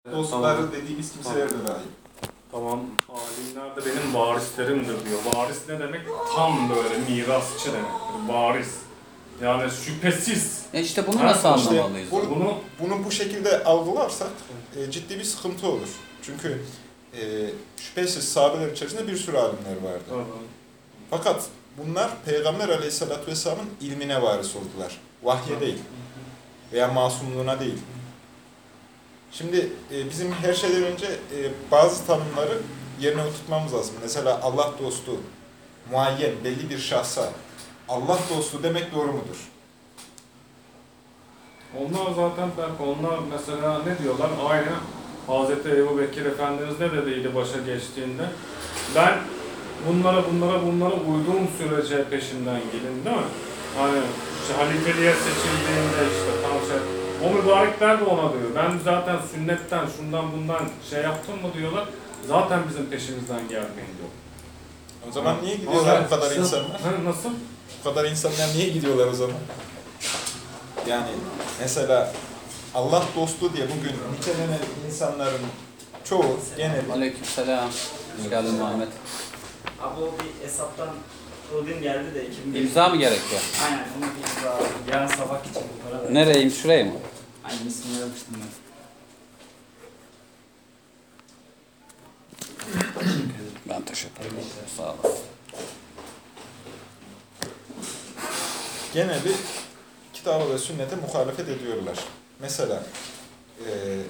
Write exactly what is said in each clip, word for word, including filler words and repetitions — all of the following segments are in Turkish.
Dostları Tamam. dediğimiz kimseler de dahil. Tamam, alimler de benim varislerimdir diyor. Varis ne demek? Tam böyle mirasçı demektir. Varis. Yani şüphesiz. E işte bunu Ha, nasıl işte anlamalıyız? bu- Bunu Bunu bu şekilde algılarsak e, ciddi bir sıkıntı olur. Çünkü e, şüphesiz sahabeler içerisinde bir sürü alimler vardı. Tamam. Fakat bunlar Peygamber Aleyhisselatü Vesselam'ın ilmine varis oldular. Vahye değil veya masumluğuna değil. Şimdi e, bizim her şeyden önce e, bazı tanımları yerine oturtmamız lazım. Mesela Allah dostu, muayyen, belli bir şahsa Allah dostu demek doğru mudur? Onlar zaten belki onlar mesela ne diyorlar? Aynı Hazreti Ebu Bekir Efendimiz ne dediydi başa geçtiğinde? Ben bunlara bunlara bunlara uyduğum sürece peşinden gelin, değil mi? Hani işte halifeliğe seçildiğinde işte tam şey. O mübarekler de ona diyor. Ben zaten sünnetten, şundan bundan şey yaptım mı diyorlar. Zaten bizim peşimizden gelmeyin diyor. O zaman niye gidiyorlar bu kadar insanlar? Ha, nasıl? Bu kadar insanlar niye gidiyorlar o zaman? Yani mesela Allah dostu diye bugün nitelenen insanların çoğu gene Aleykümselam. Hoş geldin Muhammed. Abi o bir hesaptan Odin geldi de iki bin bir. İmza mı gerekiyor? Aynen onu bir imza. Yarın sabah için bu para ver. Nereyim? Şuraya mı? Aynen ismini yazmıştım ben. Ben teşekkür ederim. Sağ olasın. gene bir kitaba ve sünnete muhalefet ediyorlar. Mesela e,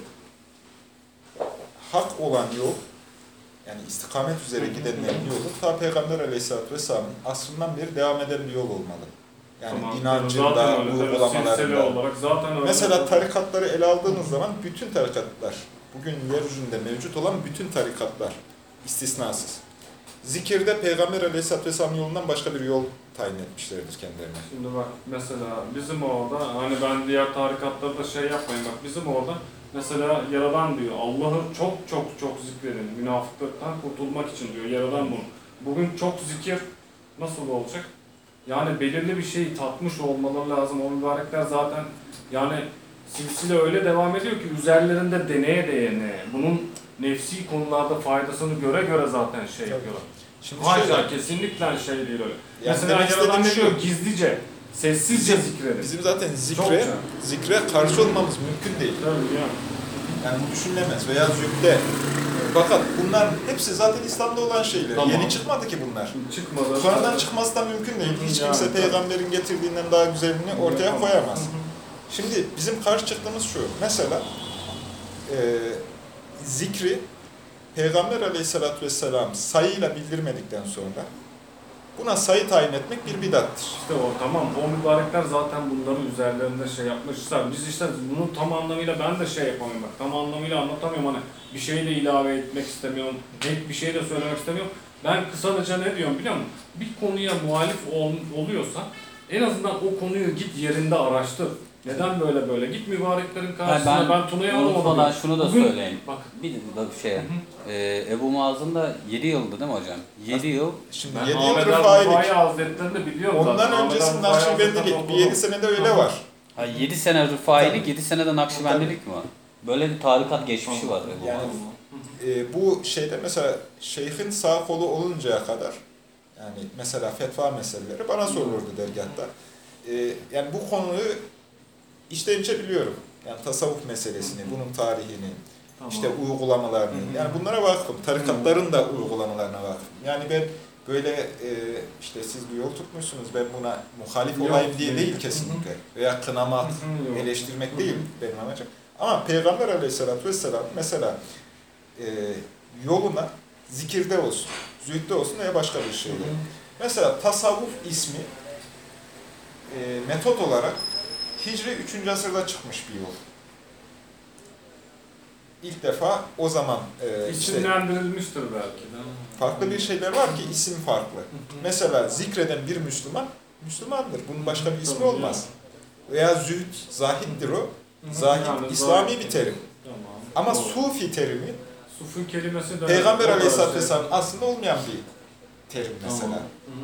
hak olan yol, yani istikamet üzere gidenlerin yolu, ta Peygamber Aleyhisselatü Vesselam'ın asrından beri devam eden bir yol olmalı. Yani Tamam. inancında, Zaten öyle, silsile uygulamalarında. olarak zaten öyle. Mesela tarikatları ele aldığınız zaman bütün tarikatlar, bugün yeryüzünde mevcut olan bütün tarikatlar, istisnasız. Zikirde Peygamber Aleyhisselatü Vesselam yolundan başka bir yol tayin etmişlerdir kendilerine. Şimdi bak mesela bizim orada hani ben diğer tarikatlarda şey yapmayın bak bizim orada mesela Yaradan diyor Allah'ı çok çok çok zikredin münafıklıktan kurtulmak için diyor Yaradan bunu. Bugün çok zikir nasıl olacak? Yani belirli bir şeyi tatmış olmaları lazım. O mübarekler zaten yani silsile öyle devam ediyor ki üzerlerinde deneye deneye bunun nefsi konularda faydasını göre göre zaten şey yapıyorlar. Şimdi Haşa şöyle, kesinlikle şey değil öyle. yani Mesela demek Yaradan ne istediğim diyor? şu, Gizlice, sessizce zikredin. bizim zaten Çok zikre, güzel. zikre karşı olmamız mümkün değil. Tabii ya. Yani bu düşünülemez veya zübde. Fakat bunların hepsi zaten İslam'da olan şeyler. Tamam. Yeni çıkmadı ki bunlar. Çıkmadı. Kur'an'dan çıkması da mümkün değil. Hiç Yani, kimse tabii. peygamberin getirdiğinden daha güzelini ortaya Yapamaz. koyamaz. Hı hı. Şimdi bizim karşı çıktığımız şu. Mesela e, zikri Peygamber Aleyhisselatü Vesselam sayıyla bildirmedikten sonra buna sayı tayin etmek bir bidattır. İşte o tamam. O mübarekler zaten bunların üzerlerinde şey yapmışlar. Biz işte bunu tam anlamıyla ben de şey yapamıyorum bak. Tam anlamıyla anlatamıyorum hani bir şey de ilave etmek istemiyorum. Net bir şey de söylemek istemiyorum. Ben kısaca ne diyorum biliyor musun? Bir konuya muhalif ol, oluyorsa en azından o konuyu git yerinde araştır. Neden böyle böyle? Git mübareklerin karşısına. Ha, ben, ben Tuna'yı unutmadan alamadım. şunu da Bugün- söyleyeyim. Bak. Bir de bir şey. Ee, Ebu Muaz'ın da yedi yıldı değil mi hocam? yedi yıl. Şimdi Ben yedi yıl Ahmet rıfailik. Rıfai Hazretleri'ni de biliyorum Ondan zaten. Ahmet öncesi Rıfai Nakşibendilik. Hazretleri'ni Bir yedi senede öyle var. Ha, yedi sene Rıfailik, yedi sene de Nakşibendilik mi var? Böyle bir tarikat geçmişi var Ebu Yani Muaz'ın. e, bu şeyde mesela şeyhin sağ kolu oluncaya kadar, yani mesela fetva meseleleri bana sorulurdu dergâhta. E, yani bu konuyu içten içe biliyorum. Yani tasavvuf meselesini, bunun tarihini, Tamam. işte uygulamalarını, Hı hı. yani bunlara vakıfım. Tarikatların da uygulamalarına vakıfım. Yani ben böyle e, işte siz bir yol tutmuşsunuz, ben buna muhalif Yok, olayım diye değil. değil kesinlikle. Veya kınamak, Hı hı, yok. eleştirmek Hı hı. değil benim amacım. Ama Peygamber Aleyhisselatü Vesselam mesela e, yoluna zikirde olsun, zühde olsun veya başka bir şeyde. Hı hı. Mesela tasavvuf ismi e, metot olarak Hicri üçüncü asırda çıkmış bir yol. İlk defa o zaman e, işte İsimlendirilmiştir belki de. farklı bir şeyler var ki isim farklı. Mesela zikreden bir Müslüman, Müslümandır. Bunun başka bir ismi Tabii olmaz. Veya zühd, zahittir o. Hı hı. Zahid, Yani İslami zahid. bir terim. Tamam. Ama Doğru. sufi terimi, Sufi kelimesi de Peygamber o da Aleyhisselatü şey- Vesselam aslında olmayan bir terim mesela. Tamam. Hı hı.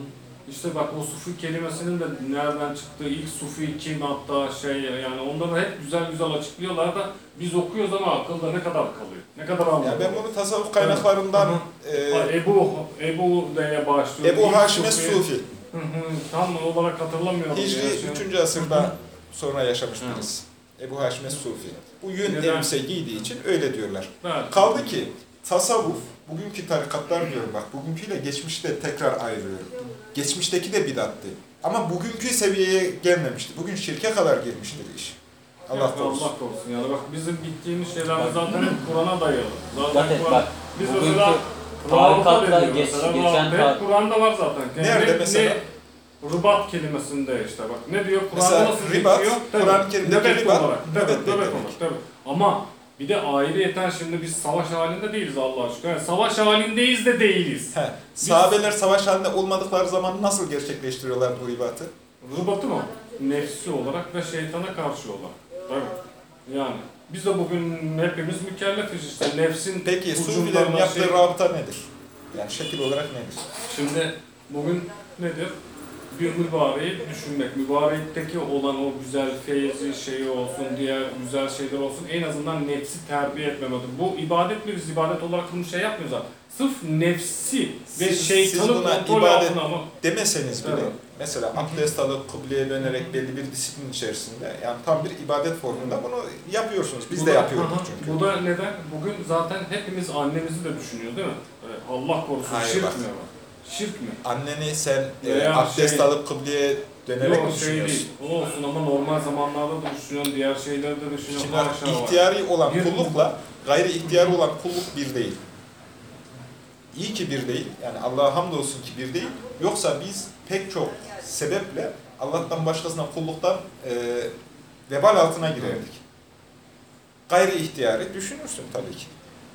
İşte bak o sufi kelimesinin de nereden çıktığı, ilk sufi kim hatta şey yani onları hep güzel güzel açıklıyorlar da biz okuyoruz ama akılda ne kadar kalıyor? Ne kadar Ya anlıyoruz? ben bunu tasavvuf kaynaklarından Evet. e, Ha, Ebu, Ebu diye başlıyor. Ebu İlk Haşim Sufi. Es-Sufi, Hı hı, tam olarak hatırlamıyorum. Hicri ya. Şimdi- üçüncü asırda sonra yaşamış Hı. birisi. Ebu Haşim Es-Sufi. Bu yün Neden? elbise giydiği için öyle diyorlar. Evet. Kaldı ki tasavvuf, bugünkü tarikatlar diyorum bak, bugünküyle geçmişte tekrar ayırıyorum. Geçmişteki de bidattı. Ama bugünkü seviyeye gelmemişti. Bugün şirke kadar girmiştir iş. Allah Allah korusun. Allah korusun. Yani bak bizim gittiğimiz şeyler zaten hep Kur'an'a dayalı. Zaten Zaten Kur'an, bak, biz bugünkü mesela tarikatla rabıta deniyor geç- mesela. geçen Rabıta tar- hep Kur'an'da var zaten. Nerede ne, mesela? Ne, Rıbat kelimesinde işte bak. Ne diyor? Kur'an'da Mesela nasıl ribat, geçiyor? Tabii, Kur'an-ı Kerim'deki nöbet ribat, olarak. Tabii, nöbet nöbet beklemek. olarak. Tabii. Ama bir de ayrıyeten şimdi biz savaş halinde değiliz Allah aşkına. Yani savaş halindeyiz de değiliz. He, sahabeler savaş halinde olmadıkları zaman nasıl gerçekleştiriyorlar bu ribatı? Rıbatı mı? Nefsi olarak ve şeytana karşı olarak. Tabii. Yani biz de bugün hepimiz mükellefiz işte. Nefsin Peki Sufilerin ucundan yaptığı şey- rabıta nedir? Yani şekil olarak nedir? Şimdi bugün nedir? Bir mübareği düşünmek, mübarekteki olan o güzel feyzi şeyi olsun, diğer güzel şeyler olsun en azından nefsi terbiye etmemedir. Bu ibadet mi? Biz ibadet olarak bunu şey yapmıyoruz zaten. Sırf nefsi ve Siz- şeytanın siz buna kontrol ibadet- altına ama Demeseniz bile, Evet. mesela abdest alıp kıbleye dönerek belli bir disiplin içerisinde, yani tam bir ibadet formunda bunu yapıyorsunuz. Biz Bu de da- yapıyorduk Aha, çünkü. Bu da neden? Bugün zaten hepimiz annemizi de düşünüyor değil mi? Evet, Allah korusun Hayır, şirk bak. mi var? Şirk mi? Anneni sen e, Veya abdest şey- alıp kıbleye dönerek mi Yok şey düşünüyorsun? değil. O olsun ama normal zamanlarda da düşünüyorsun, diğer şeyleri de düşünüyorsun. Şimdi Haşa var. ihtiyari olan Bir- kullukla gayri ihtiyari olan kulluk bir değil. İyi ki bir değil. Yani Allah'a hamdolsun ki bir değil. Yoksa biz pek çok sebeple Allah'tan başkasına kulluktan e, vebal altına girerdik. Gayri ihtiyari düşünürsün tabii ki.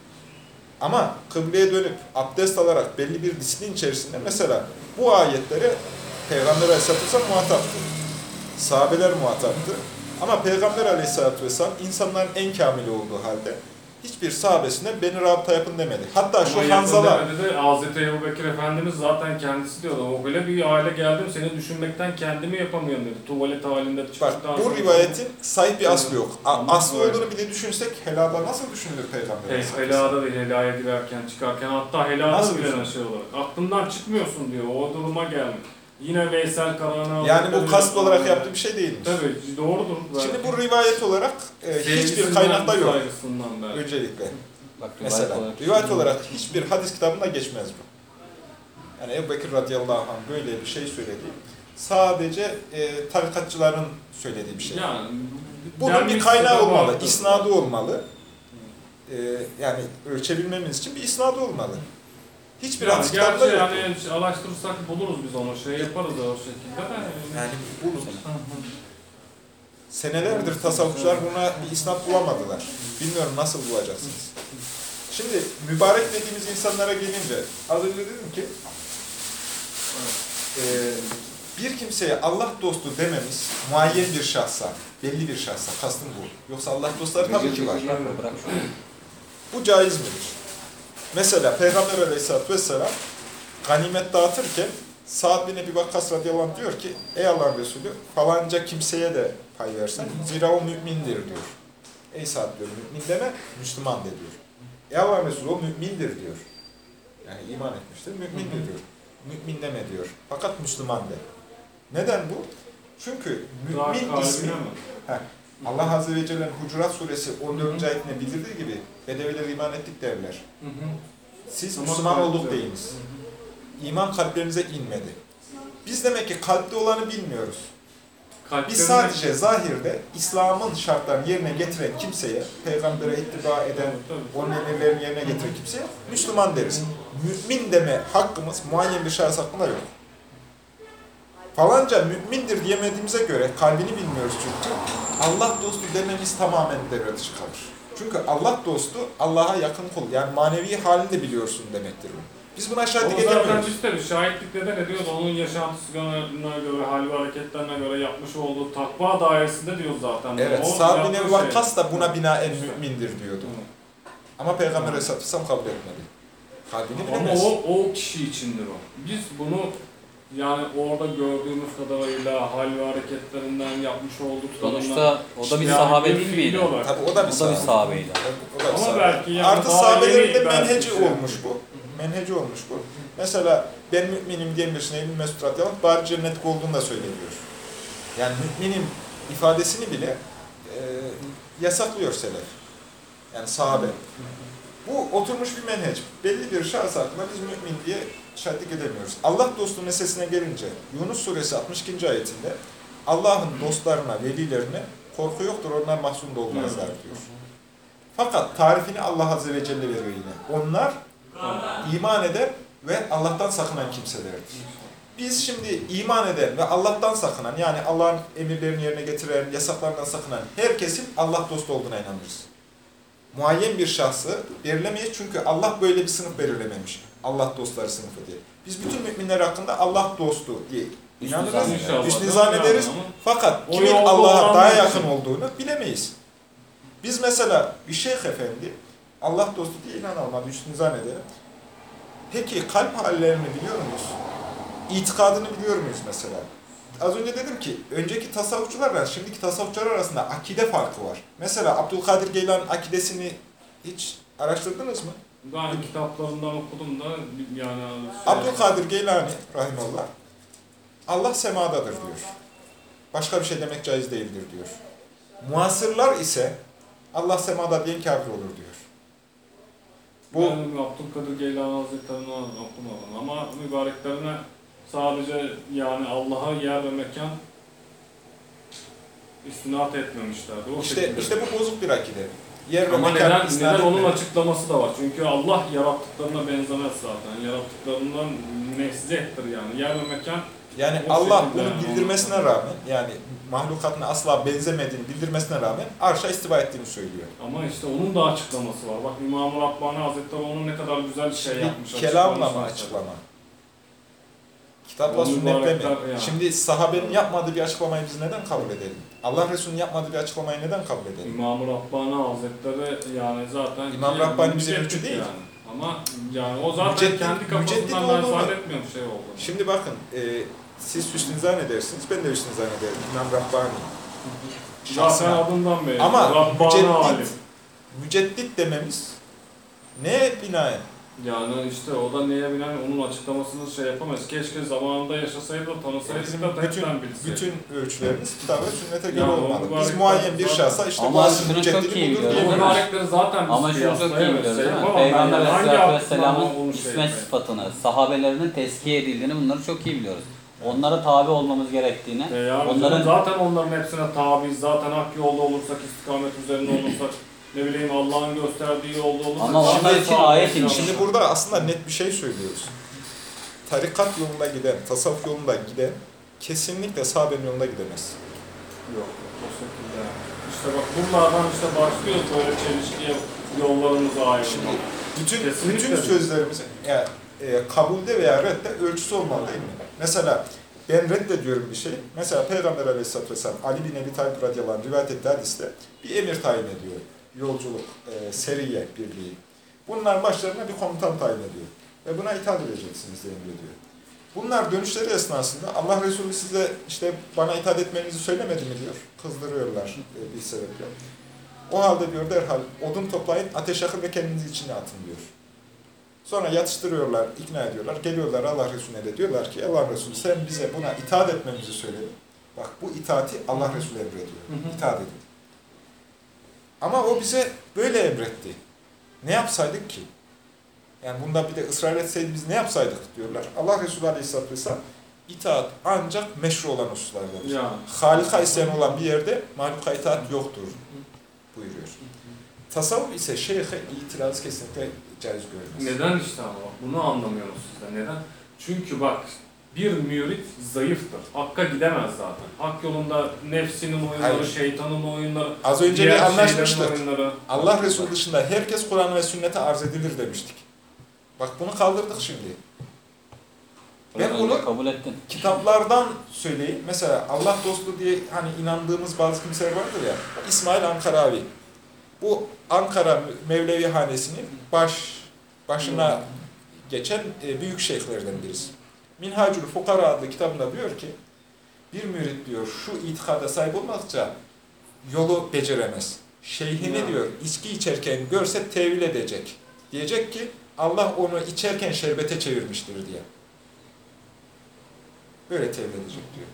Ama kıbleye dönüp abdest alarak belli bir disiplin içerisinde mesela bu ayetlere Peygamber Aleyhisselatü Vesselam muhataptı. Sahabeler muhataptı. Ama Peygamber Aleyhisselatü Vesselam insanların en kamili olduğu halde hiçbir sahabesine beni rabıta yapın demedi. Hatta şu Ama Hanzala, yakın demedi de Hazreti Ebu Bekir Efendimiz zaten kendisi diyordu. O öyle bir hale geldim seni düşünmekten kendimi yapamıyorum dedi. Tuvalet halinde bak çıktıktan bu sonra- rivayetin sahip bir aslı yok. A- Tamam, Aslı evet. olduğunu bile düşünsek helada nasıl düşünülür Peygamber Hey, Aleyhisselatü Vesselam? helada değil, helaya girerken, çıkarken hatta helada Nasıl bile düşün? şey olarak. Aklından çıkmıyorsun diyor, o duruma gelmiş. Yine Veysel Karahan'a... Yani bu kast olarak yaptığı bir şey değilmiş. Tabii, doğrudur. Şimdi bu rivayet olarak e, hiçbir Sevgisinden, kaynakta yok. saygısından belki. Öncelikle. Bak, rivayet Mesela olarak- rivayet olarak hiçbir hadis kitabında geçmez bu. Yani Ebu Bekir radıyallahu anh böyle bir şey söyledi. Sadece e, tarikatçıların söylediği bir şey. Yani, Bunun bir denmiş kaynağı de olmalı, vardır. isnadı olmalı. E, yani ölçebilmemiz için bir isnadı olmalı. Hiçbir Yani hadis kitabında gerçi yok. yani şey araştırırsak buluruz biz onu, şey yaparız da o şekilde de. Yani bunu senelerdir tasavvufçular buna bir isnat bulamadılar. Bilmiyorum nasıl bulacaksınız. Şimdi mübarek dediğimiz insanlara gelince az önce dedim ki e, bir kimseye Allah dostu dememiz muayyen bir şahsa, belli bir şahsa, kastım bu. Yoksa Allah dostları tabii ki var. Bırak şunu. Bu caiz midir? Mesela Peygamber Aleyhisselatü Vesselam ganimet dağıtırken Sa'd bin Ebi Vakkas radıyallahu anh diyor ki ey Allah'ın Resulü falanca kimseye de pay versen zira o mümindir diyor. Ey Sa'd diyor mümin deme Müslüman de diyor. Ey Allah'ın Resulü o mümindir diyor. Yani iman etmiştir mümindir diyor. Mümin deme diyor. Fakat Müslüman de. Neden bu? Çünkü mümin ismi Heh, Allah Azze ve Celle'nin Hucurat Suresi on dördüncü ayetinde bildirdiği gibi Bedeviler iman ettik derler. Siz Ama Müslüman kalpte. olduk deyiniz. İman kalplerinize inmedi. Biz demek ki kalpte olanı bilmiyoruz. Biz sadece zahirde İslam'ın şartlarını yerine getiren kimseye, peygambere ittiba eden, onun emirlerini yerine getiren kimseye Müslüman deriz. Mümin deme hakkımız muayyen bir şahıs hakkında yok. Falanca mümindir diyemediğimize göre kalbini bilmiyoruz çünkü. Allah dostu dememiz tamamen devre dışı kalır. Çünkü Allah dostu Allah'a yakın kul. Yani manevi halini de biliyorsun demektir bu. Biz buna şahitlik O zaten edemiyoruz. biz tabii şahitlik neden ediyoruz? Onun yaşantısına göre, hal ve hareketlerine göre yapmış olduğu takva dairesinde diyoruz zaten. Evet, O Sa'd bin yaptığı Ebi şey. Vakkas da buna binaen mümindir diyordu. Hı. Ama Peygamber Aleyhisselatü Vesselam kabul etmedi. Kalbini Ama bilemez. o, o kişi içindir o. Biz bunu Yani orada gördüğümüz kadarıyla hal ve hareketlerinden yapmış olduklarından... Sonuçta o da bir Yani sahabe bir değil fiili miydi? olarak- Tabii o da bir O da bir sahabe. sahabeydi. O da bir Ama sahabe. belki yani Artı daha sahabelerin yeni de belki menheci şey- olmuş bu. Menheci olmuş bu. Mesela ben müminim diyen birisine İbn-i Mesud radıyallahu anh bari cennetlik olduğunu da söyleniyor. Yani müminim ifadesini bile e, yasaklıyor selef. Yani sahabe. Bu oturmuş bir menheç. Belli bir şahıs hakkında biz mümin diye şahitlik edemiyoruz. Allah dostu meselesine gelince Yunus suresi altmış ikinci ayetinde Allah'ın dostlarına, velilerine korku yoktur, onlar mahzun da olmazlar diyor. Fakat tarifini Allah Azze ve Celle veriyor yine. Onlar iman eder ve Allah'tan sakınan kimselerdir. Biz şimdi iman eden ve Allah'tan sakınan, yani Allah'ın emirlerini yerine getiren, yasaklarından sakınan herkesin Allah dostu olduğuna inanırız. Muayyen bir şahsı belirlemeyiz çünkü Allah böyle bir sınıf belirlememiş. Allah dostları sınıfı diye. Biz bütün müminler hakkında Allah dostu diye inanırız, İnşallah. hüsnü zannederiz. Yani Fakat O kimin yolda Allah'a olan daha bir yakın şey. olduğunu bilemeyiz. Biz mesela bir şeyh efendi Allah dostu diye inanalım, hüsnü zannedelim. Peki kalp hallerini biliyor muyuz? İtikadını biliyor muyuz mesela? Az önce dedim ki, önceki tasavvufçularla şimdiki tasavvufçular arasında akide farkı var. Mesela Abdülkadir Geylani'nin akidesini hiç araştırdınız mı? Ben kitaplarından okudum da yani... Şey, Abdülkadir Geylani rahimallah, Allah semadadır diyor. Başka bir şey demek caiz değildir diyor. Muasırlar ise Allah semada diyen kafir olur diyor. Bu Ben Abdülkadir Geylani Hazretleri'ni okumadım ama mübareklerine sadece yani Allah'a yer ve mekan istinat etmemişlerdi. O işte şekilde. işte bu bozuk bir akide. Yer ve Ama mekan neden, isnat neden onun etmiyor. açıklaması da var. Çünkü Allah yarattıklarına benzemez zaten. Yarattıklarından nezzehtir yani. Yer ve mekan Yani o Allah şekilde bunu yani bildirmesine ondan. rağmen, yani mahlukatına asla benzemediğini bildirmesine rağmen arşa istiva ettiğini söylüyor. ama işte onun da açıklaması var. Bak İmam-ı Rabbani Hazretleri onun ne kadar güzel bir şey yapmış. Bir kelamla açıklamış mı mesela. açıklama? Kitapla O sünnetle mi? mübarekler yani. Şimdi sahabenin yapmadığı bir açıklamayı biz neden kabul edelim? Allah Resulü'nün yapmadığı bir açıklamayı neden kabul edelim? İmam-ı Rabbani Hazretleri yani zaten... İmam Rabbani bize müceddit ölçü değil. Yani. Ama yani o zaten Müceddit- kendi müceddit kafasından ben olduğunu- zannetmiyorum şey olduğunu. Şimdi bakın, e, siz hüsnü zannedersiniz, ben de hüsnü zannederim. İmam Rabbani. Zaten Şahsına. adından belli. Ama Rabbani alim. müceddit, müceddit dememiz neye binaen? Yani işte o da neye binen onun açıklamasını şey yapamayız. Keşke zamanında yaşasaydı da tanısaydık Bizim da bütün, hepten bilseydik. bütün ölçülerimiz kitap ve sünnete göre Yani o olmalı. Biz mübarekler muayyen bir zaten- şahsa işte Ama bu asıl şunu müceddidi çok iyi budur biliyoruz, O değil mi? diyemeyiz. mübarekleri zaten biz Ama şunu çok iyi kıyaslayamayız, biliyoruz şey değil mi? yapamam ben Peygamber yani. Hangi Aleyhisselatü aklıma onu Vesselam'ın şey ismet yapayım? sıfatını, sahabelerinin tezkiye edildiğini bunları çok iyi biliyoruz. Onlara tabi olmamız gerektiğini, E yani onların zaten onların hepsine tabiiz. Zaten hak yolda olursak, istikamet üzerinde olursak, ne bileyim Allah'ın gösterdiği yolda olursak. Ama onlar Şimdi- için ayet inmiş. Şimdi burada aslında net bir şey söylüyoruz. Tarikat yolunda giden, tasavvuf yolunda giden kesinlikle sahabenin yolunda gidemez. Yok, o şekilde. İşte bak bunlardan işte başlıyoruz böyle çelişkiye yollarımıza ayrılmak. Şimdi bütün Kesinlikle. bütün sözlerimizin yani, e, kabulde veya redde ölçüsü olmalı değil mi? Mesela ben reddediyorum bir şey. Mesela Peygamber Aleyhisselatü Vesselam Ali bin Ebi Talib radıyallahu anh rivayet ettiği hadiste bir emir tayin ediyor. Yolculuk, e, seriye birliği. Bunlar başlarına bir komutan tayin ediyor. Ve buna itaat edeceksiniz diye emrediyor. Bunlar dönüşleri esnasında Allah Resulü size işte bana itaat etmenizi söylemedi mi diyor. Kızdırıyorlar e, bir sebeple. O halde diyor derhal odun toplayın, ateş yakın ve kendinizi içine atın diyor. Sonra yatıştırıyorlar, ikna ediyorlar. Geliyorlar Allah Resulüne de diyorlar ki Allah Resulü sen bize buna itaat etmemizi söyledin. Bak bu itaati Allah Resulü emrediyor. İtaat edin. Ama o bize böyle emretti. Ne yapsaydık ki? Yani bunda bir de ısrar etseydi biz ne yapsaydık diyorlar. Allah Resulü Aleyhisselatü Vesselam itaat ancak meşru olan hususlardadır. Yani. Halika isyan olan bir yerde mahluka itaat yoktur buyuruyor. Tasavvuf ise şeyhe itiraz kesinlikle caiz görmez. Neden işte ama bak, bunu anlamıyoruz sizde. Neden? Çünkü bak bir mürit zayıftır. Hakka gidemez zaten. Hak yolunda nefsinin oyunları, Hayır. şeytanın oyunları, Az önce diğer bir anlaşmıştık. şeylerin oyunları. Allah Resulü dışında herkes Kur'an ve sünnete arz edilir demiştik. Bak bunu kaldırdık şimdi. Ben önce bunu kabul ettin. kitaplardan söyleyeyim. Mesela Allah dostu diye hani inandığımız bazı kimseler vardır ya. İsmail Ankaravi. Bu Ankara Mevlevi hanesinin baş başına geçen e, büyük şeyhlerden birisi. Minhacül Fukara adlı kitabında diyor ki, bir mürit diyor şu itikada sahip olmakça yolu beceremez. Şeyhini Ya. diyor içki içerken görse tevil edecek. Diyecek ki Allah onu içerken şerbete çevirmiştir diye. Böyle tevil edecek diyor.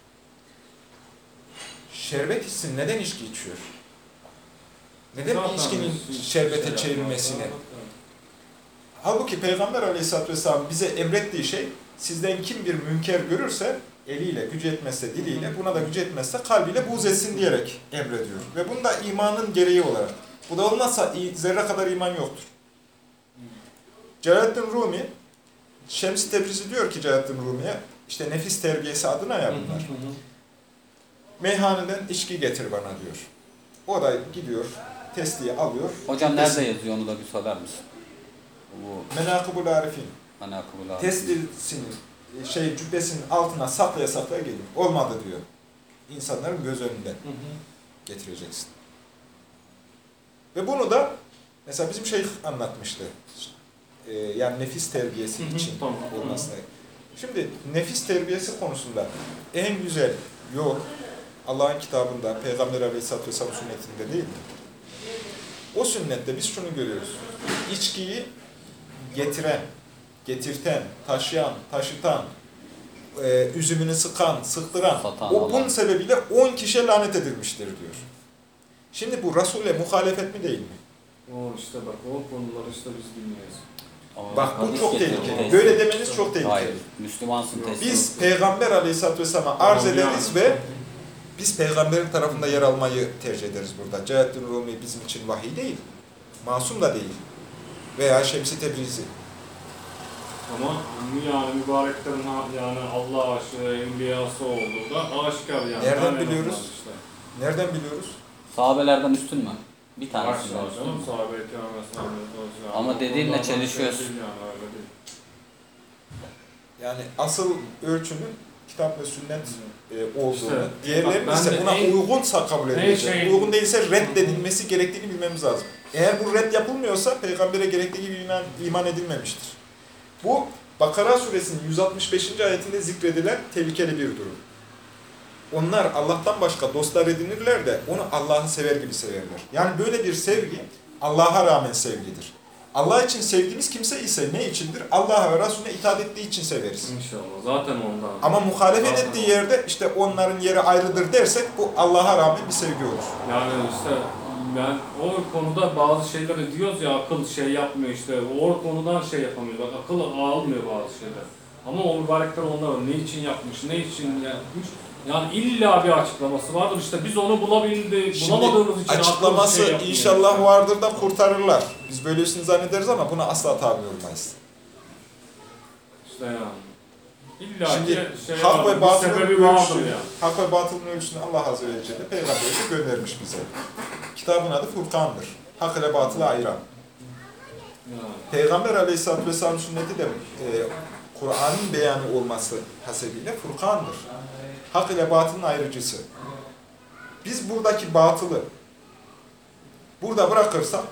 Şerbet içsin, neden içki içiyor? Neden Zaten içkinin bir şey şerbete yapmaz. çevrilmesini? Halbuki Peygamber Aleyhisselatü Vesselam bize emrettiği şey, sizden kim bir münker görürse, eliyle, gücü etmezse diliyle, buna da gücü etmezse kalbiyle buğz etsin diyerek emrediyor. Ve bunu da imanın gereği olarak. Bu da olmazsa zerre kadar iman yoktur. Celaleddin Rumi, Şems-i Tebrizi diyor ki Celaleddin Rumi'ye, işte nefis terbiyesi adına ya bunlar. Meyhaneden içki getir bana diyor. O da gidiyor, testiyi alıyor. Hocam nerede yazıyor onu da bir söyler misin? Bu Menakıbul Arifin. Manakıbul abi. Testisinin, şey cübbesinin altına saklaya saklaya geliyor. Olmadı diyor. İnsanların göz önünde getireceksin. Ve bunu da mesela bizim şeyh anlatmıştı. Ee, yani nefis terbiyesi için Tamam. olmasına. Şimdi nefis terbiyesi konusunda en güzel yol Allah'ın kitabında, Peygamber Aleyhisselatü Vesselam sünnetinde değil mi? O sünnette biz şunu görüyoruz. İçkiyi getiren, getirten, taşıyan, taşıtan, e, üzümünü sıkan, sıktıran, Satan, o bunun alan. sebebiyle on kişiye lanet edilmiştir diyor. Şimdi bu Resul'e muhalefet mi değil mi? O işte bak o konuları işte biz bilmiyoruz. Ama Bak bu hadis çok getiriyor, tehlikeli. test. Böyle demeniz çok tehlikeli. Hayır, Müslümansın test. Biz Peygamber Aleyhisselatü Vesselam'a arz Tamam, ederiz yani. ve biz Peygamberin tarafında yer almayı tercih ederiz burada. Celaleddin Rumi bizim için vahiy değil, masum da değil. Veya Şems-i Tebrizi. Ama yani mübareklerin ha- yani Allah aşığı, evliyası olduğu da aşikar yani. Nereden Yani biliyoruz? normal Işte. Nereden biliyoruz? Sahabelerden üstün mü? Bir tanesi Aşağı üstün. canım sahabe-i kiram vesaire. Yani Ama o dediğinle konulardan çelişiyorsun. şey değil yani, öyle değil. Yani asıl ölçünün kitap ve sünnet e, olduğunu, İşte, diğerlerinin bak ben ise de buna en- uygunsa kabul en edilecek. şey- Uygun değilse reddedilmesi gerektiğini bilmemiz lazım. Eğer bu red yapılmıyorsa peygambere gerektiği gibi iman, iman edilmemiştir. Bu Bakara suresinin yüz altmış beşinci ayetinde zikredilen tehlikeli bir durum. Onlar Allah'tan başka dostlar edinirler de onu Allah'ı sever gibi severler. Yani böyle bir sevgi Allah'a rağmen sevgidir. Allah için sevdiğimiz kimse ise ne içindir? Allah'a ve Resulüne itaat ettiği için severiz. İnşallah. Zaten ondan. Ama muhalefet Zaten ettiği ondan. yerde işte onların yeri ayrıdır dersek bu Allah'a rağmen bir sevgi olur. Yani işte ben o konuda bazı şeyleri diyoruz ya akıl şey yapmıyor işte o konudan şey yapamıyor bak akıl almıyor bazı şeyler. Ama o mübarekler onları ne için yapmış, ne için yapmış yani illa bir açıklaması vardır işte biz onu bulabildi, Şimdi bulamadığımız için açıklaması akıl şey yapmıyor inşallah işte. vardır da kurtarırlar. Biz böylesini zannederiz ama buna asla tabi olmayız. İşte yani. İlla Şimdi ki şey hak vardır, ve bir batılın sebebi vardır ölçüsünü, yani. hak ve batılın ölçüsünü Allah Azze ve Celle Peygamber'e göndermiş bize. Kitabın adı Furkan'dır. Hak ile batılı ayıran. Yani. Peygamber Aleyhisselatü Vesselam sünneti de e, Kur'an'ın beyanı olması hasebiyle Furkan'dır. Hak ile batılın ayrıcısı. Biz buradaki batılı burada bırakırsak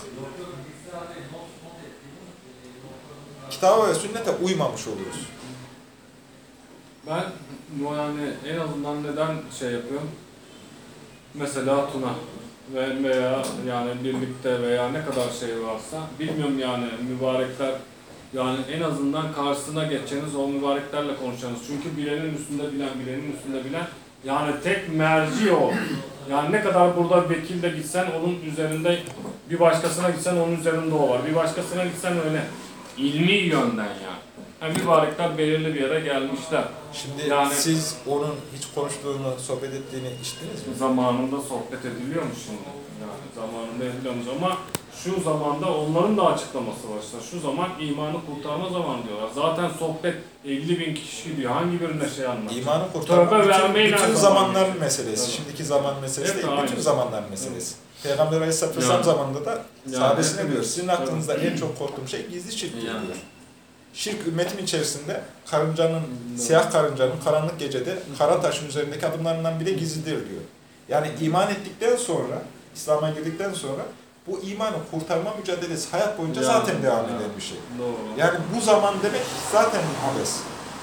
kitaba ve sünnete uymamış oluruz. Ben bu yani en azından neden şey yapıyorum? Mesela Tuna ve veya yani birlikte veya ne kadar şey varsa bilmiyorum yani mübarekler yani en azından karşısına geçeceğiniz o mübareklerle konuşacaksınız. Çünkü bilenin üstünde bilen, bilenin üstünde bilen yani tek merci o. Yani ne kadar burada vekilde gitsen onun üzerinde bir başkasına gitsen onun üzerinde o var. Bir başkasına gitsen öyle ilmi yönden yani. Yani mübarekler belirli bir yere gelmişler. Şimdi Yani- siz onun hiç konuştuğunu, sohbet ettiğini işittiniz mi? Zamanında sohbet ediliyormuş şimdi. Yani zamanında ediliyormuş ama şu zamanda onların da açıklaması var işte. Şu zaman imanı kurtarma zamanı diyorlar. Zaten sohbet elli bin kişi gidiyor. Hangi birine şey anlatacak? İmanı kurtarmak Tövbe bütün, vermeyle bütün zaman zamanların geçiyor. meselesi. Evet. Şimdiki zaman meselesi Hep değil, aynı. bütün zamanların meselesi. Peygamber Aleyhisselatü Vesselam Yani- zamanında da Yani sahabesine hep- diyor, sizin Evet. aklınızda en çok korktuğum şey gizli şirktir Yani. diyor. Şirk ümmetim içerisinde karıncanın, siyah karıncanın karanlık gecede kara taşın üzerindeki adımlarından bile gizlidir diyor. Yani iman ettikten sonra, İslam'a girdikten sonra bu imanı kurtarma mücadelesi hayat boyunca Yani, zaten devam yani. eden bir şey. Doğru. Yani bu zaman demek zaten abes.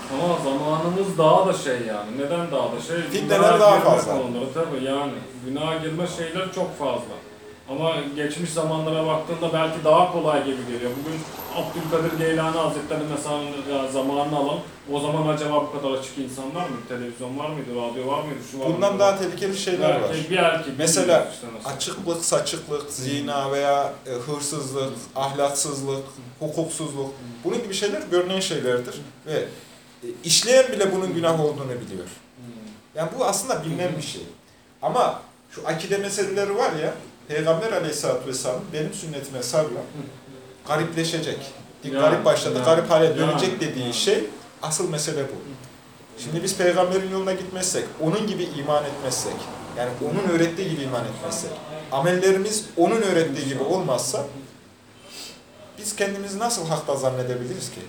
Ama zamanımız daha da şey yani. Neden daha da şey? Fitneler Günaha daha girme fazla. konuları tabii yani. Günaha girme şeyler çok fazla. Ama geçmiş zamanlara baktığında belki daha kolay gibi geliyor. Bugün Abdülkadir Geylani Hazretleri mesela ya zamanını alalım. O zaman acaba bu kadar açık insan var mıydı? Televizyon var mıydı? Radyo var mıydı? Şu var Bundan mıydı? daha tehlikeli şeyler var. Belki bir erkek. Mesela işte mesela. açıklık, saçıklık, zina veya e, hırsızlık, ahlaksızlık, hukuksuzluk, bunun gibi şeyler görünen şeylerdir ve e, işleyen bile bunun günah olduğunu biliyor. Yani bu aslında bilinen bir şey. Ama şu akide meseleleri var ya, Peygamber Aleyhisselatü Vesselam'ın benim sünnetime sarılan, garipleşecek, Yani, garip başladı, yani, garip hale dönecek yani. dediği şey, asıl mesele bu. Şimdi biz peygamberin yoluna gitmezsek, onun gibi iman etmezsek, yani onun öğrettiği gibi iman etmezsek, amellerimiz onun öğrettiği gibi olmazsa, biz kendimizi nasıl hakta zannedebiliriz ki?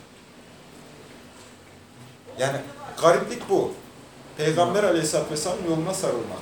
Yani gariplik bu. Peygamber Aleyhisselatü Vesselam'ın yoluna sarılmak.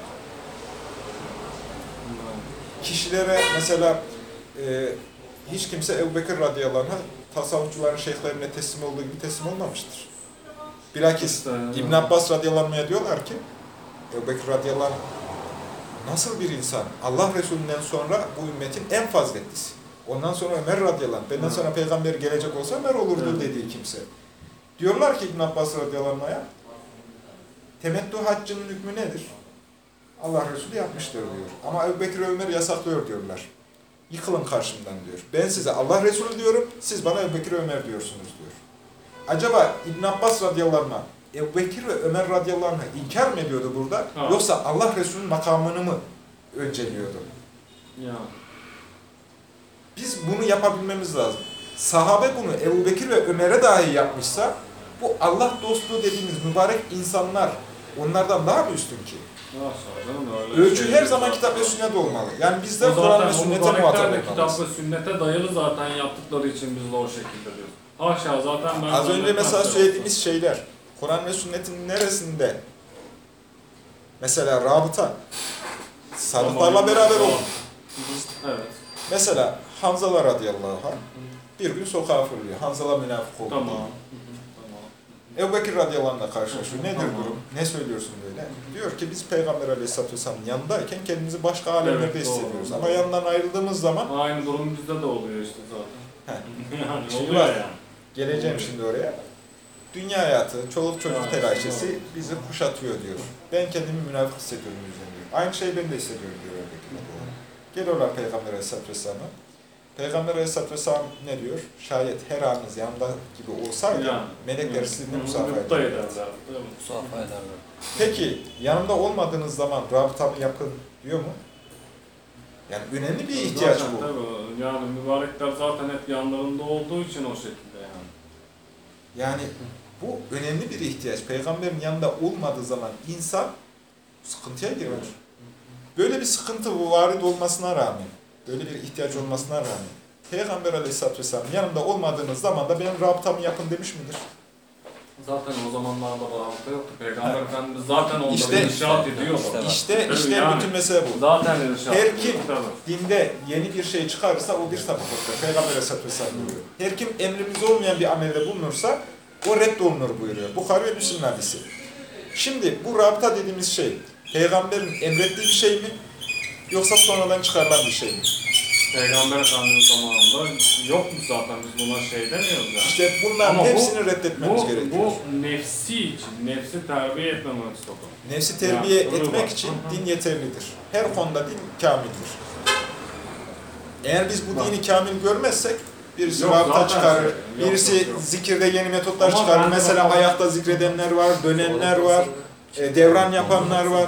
Kişilere mesela e, hiç kimse Ebu Bekir radıyallahu anh'a tasavvufçuların şeyhlerine teslim olduğu gibi teslim olmamıştır. Bilakis İşte, İbn Abbas radıyallahu anh'a diyorlar ki Ebu Bekir radıyallahu anh nasıl bir insan? Allah Resulü'nden sonra bu ümmetin en faziletlisi. Ondan sonra Ömer radıyallahu anh, benden sonra peygamber gelecek olsa Ömer olurdu evet. dediği kimse. Diyorlar ki İbn Abbas radıyallahu anh'a temettü haccının hükmü nedir? Allah Resulü yapmıştır diyor. Ama Ebu Bekir ve Ömer yasaklıyor diyorlar. Yıkılın karşımdan diyor. Ben size Allah Resulü diyorum, siz bana Ebu Bekir ve Ömer diyorsunuz diyor. Acaba İbn Abbas radıyallahu anh'a, Ebu Bekir ve Ömer radıyallahu anh'a inkar mı ediyordu burada? Ha. Yoksa Allah Resulü'nün makamını mı önceliyordu? Ya. Biz bunu yapabilmemiz lazım. Sahabe bunu Ebu Bekir ve Ömer'e dahi yapmışsa, bu Allah dostluğu dediğimiz mübarek insanlar onlardan daha mı üstün ki? Ölçü her zaman kitap ve sünnet olmalı. Yani bizler Kur'an ve sünnete muhatap olmalıyız. Kitap ve sünnete dayalı zaten yaptıkları için biz de o şekilde diyoruz. Haşa zaten ben... Az önce mesela söylediğimiz şeyler, Kur'an ve sünnetin neresinde? Mesela rabıta, sadıklarla beraber olun. Evet. Mesela Hanzala radıyallahu anh bir gün sokağa fırlıyor. Hanzala münafık oldu. Tamam. Tamam. Ebu Bekir radıyallahu anh'la karşılaşıyor. Nedir Tamam. durum? Ne söylüyorsun böyle? Diyor ki biz Peygamber aleyhisselatü vesselam'ın yanındayken kendimizi başka alemlerde Evet, hissediyoruz. doğru. Ama yanından ayrıldığımız zaman Aynı durum bizde de oluyor işte zaten. Heh. Yani Şimdi oluyor bak, yani. geleceğim şimdi oraya. Dünya hayatı, çoluk çocuk Evet, telaşesi evet. bizi kuşatıyor diyor. Ben kendimi münafık hissediyorum yüzden diyor. Aynı şeyi ben de hissediyorum diyor. Ebu Bekir radıyallahu anh. Geliyorlar Peygamber aleyhisselatü vesselam'a. Peygamber aleyhisselatü vesselam ne diyor? Şayet her anınız yanında gibi olsaydı Yani. melekler Hı. sizinle Hı, musafaha mutlu ederlerdi. ederler, değil mi? Musafa ederler. Peki yanımda olmadığınız zaman rabıtamı yapın diyor mu? Yani önemli bir ihtiyaç Zaten bu. Tabii, yani mübarekler zaten hep yanlarında olduğu için o şekilde yani. Yani bu önemli bir ihtiyaç. Peygamberin yanında olmadığı zaman insan sıkıntıya girer. Böyle bir sıkıntı varid olmasına rağmen, böyle bir ihtiyaç olmasına rağmen Peygamber Aleyhisselatü Vesselam yanımda olmadığınız zaman da benim rabıtamı yapın demiş midir? Zaten o zamanlarda bağlantı yoktu. Peygamber Efendimiz zaten onları İşte- irşad ediyordu. İşte bak. İşte, Tabii işte yani. bütün mesele bu. Zaten irşad Her ediyordu, kim tabii. dinde yeni bir şey çıkarırsa o bir sapıktır. Peygamber Aleyhisselatü Vesselam diyor. Her kim emrimizde olmayan bir amelde bulunursa o reddolunur buyuruyor. Bukhari ve Müslim hadisi. Şimdi bu rabıta dediğimiz şey Peygamberin emrettiği bir şey mi? Yoksa sonradan çıkarılan bir şey mi? Peygamber Efendimiz zamanında yok mu zaten biz buna şey demiyoruz yani. İşte bunların Ama bu- hepsini reddetmemiz Bu, gerekiyor. bu nefsi için, nefsi terbiye etme metodu. Nefsi terbiye Yani, etmek bak. için Hı hı. din yeterlidir. Her konuda din kamildir. Eğer biz bu Bak. dini kamil görmezsek birisi Yok, rabıta zaten çıkarır, şey, yok, birisi yok, yok. zikirde yeni metotlar Ama çıkarır. ben de Mesela bak- ayakta zikredenler var, dönenler var, e, devran yapanlar var,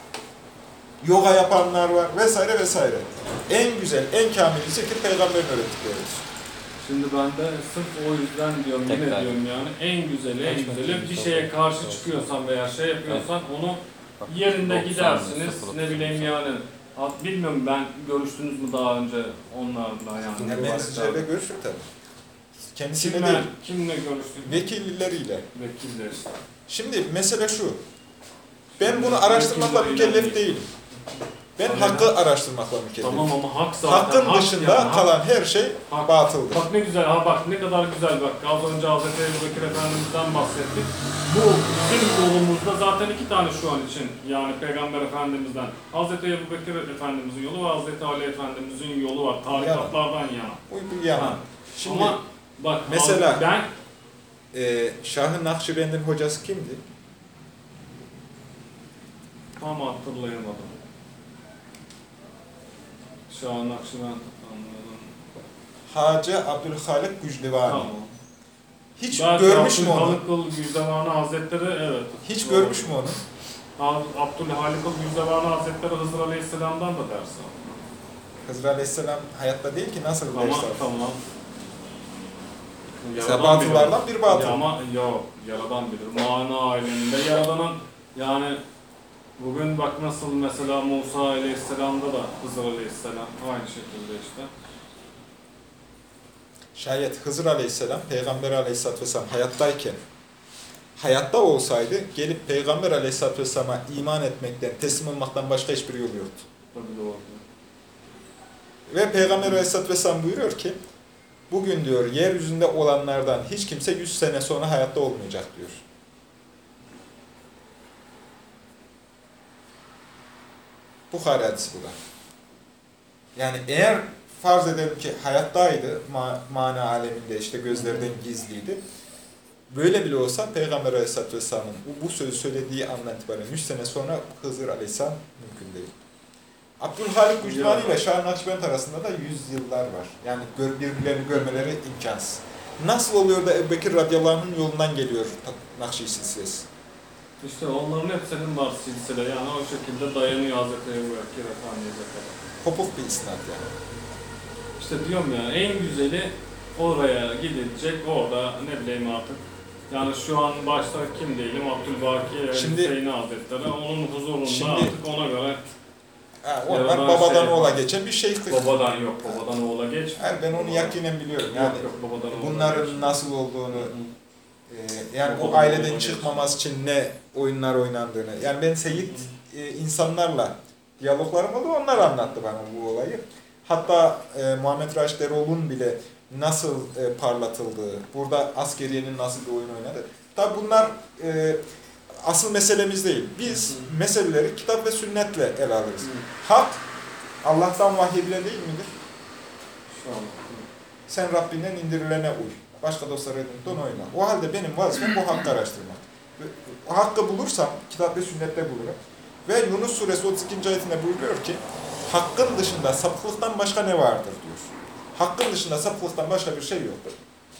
yoga yapanlar var vesaire vesaire. En güzel, en kamil zikir peygamberin öğrettikleridir. Şimdi ben de sırf o yüzden diyorum, yine Tekrar. diyorum yani en güzeli, en Geçmek güzeli için bir çok şeye zor. karşı Çok çıkıyorsan veya şey yapıyorsan onu Bak, yerinde doksan, gidersiniz, sıfır, ne bileyim yani. Ha, bilmiyorum ben görüştünüz mü daha önce onlarla yani. Yani ben sizlerle görüştük tabii. Kendisiyle değil, Kimler, kimle görüştük? vekilleriyle. Vekiller işte. Şimdi mesele şu, ben bunu araştırmakla mükellef değilim. Ben Tabii. hakkı araştırmakla mükellefim. Tamam ama hak zaten. Hakkın hak dışında yani, hak- kalan her şey hak. batıldır. Bak ne güzel, ha bak ne kadar güzel bak. Az önce Hazreti Ebu Bekir Efendimiz'den bahsettik. Bu bizim yolumuzda zaten iki tane şu an için, yani Peygamber Efendimiz'den. Hazreti Ebu Bekir Efendimiz'in yolu ve Hazreti Ali Efendimiz'in yolu var. Tarikatlardan yana. Bu bir yalan. Ha. Şimdi Ama bak mesela- ben e, Şah-ı Nakşibend'in hocası kimdi? tam hatırlayamadım. Şah-ı Nakşibend anladım. Hacı Abdülhalik Gücdevani. Tamam. Hiç Belki görmüş mü onu? Abdülhalık Güzdevani Hazretleri evet. Hiç Doğru. görmüş mü onu? Ab- Abdülhalik Güzdevani Hazretleri Hızır Aleyhisselam'dan da ders aldı. Hızır Aleyhisselam hayatta değil ki nasıl Tamam, ders aldı? tamam. Mesela batıllardan bir batıl. Ya ama yok, yaradan bilir. Mana aleminde yaradanın, yani bugün bak nasıl mesela Musa Aleyhisselam'da da Hızır Aleyhisselam aynı şekilde işte. Şayet Hızır Aleyhisselam, Peygamber Aleyhisselatü Vesselam hayattayken, hayatta olsaydı gelip Peygamber Aleyhisselatü Vesselam'a iman etmekten, teslim olmaktan başka hiçbir yolu yoktu. Tabii doğru. Ve Peygamber Aleyhisselatü Vesselam buyuruyor ki, bugün diyor yeryüzünde olanlardan hiç kimse yüz sene sonra hayatta olmayacak diyor. Bukhari hadisi bu da. Yani eğer farz edelim ki hayattaydı, ma mana aleminde işte gözlerden gizliydi. Böyle bile olsa Peygamber Aleyhisselatü Vesselam'ın bu, bu sözü söylediği andan itibaren yüz sene sonra Hızır Aleyhisselam mümkün değil. Abdülhalik Gücdevani ile Şah-ı Nakşibend arasında da yüz yıllar var. Yani gör, birbirlerini görmeleri imkansız. Nasıl oluyor da Ebu Bekir radıyallahu anh'ın yolundan geliyor Nakşi silsilesi? İşte onların hepsinin var silsile, yani o şekilde dayanıyor Hazreti Ebu Bekir Efendimiz'e kadar. Kopuk bir isnat yani. İşte diyorum ya, en güzeli oraya gidilecek, orada ne bileyim artık. Yani şu an başta kim diyelim, Abdülbaki Şimdi- Hüseyin Hazretleri, onun huzurunda Şimdi- artık ona göre Ha, onlar Yaradan babadan şey- oğula geçen bir şeyhtir. babadan yok, babadan oğula geç. Yani ben onu yakinen biliyorum. Yani Yok yok, babadan oğula bunların geç. nasıl olduğunu, Hı hı. e, yani Babadan o aileden oğula çıkmaması için ne oyunlar oynandığını. Yani ben seyit e, insanlarla diyaloglarım oldu, onlar anlattı bana bu olayı. Hatta e, Muhammed Raşid Eroğlu'nun bile nasıl e, parlatıldığı, burada askeriyenin nasıl bir oyun oynadığı. Tabi bunlar e, asıl meselemiz değil. Biz Hı. meseleleri kitap ve sünnetle ele alırız. Hı. Hak Allah'tan vahyedilen değil midir? Şu an. Sen Rabbinden indirilene uy. Başka dostlara edinlikten oyna. O halde benim vazifem bu hakkı araştırmak. O hakkı bulursam kitap ve sünnette bulurum. Ve Yunus suresi otuz ikinci ayetinde buyuruyor ki hakkın dışında sapıklıktan başka ne vardır diyor. Hakkın dışında sapıklıktan başka bir şey yoktur.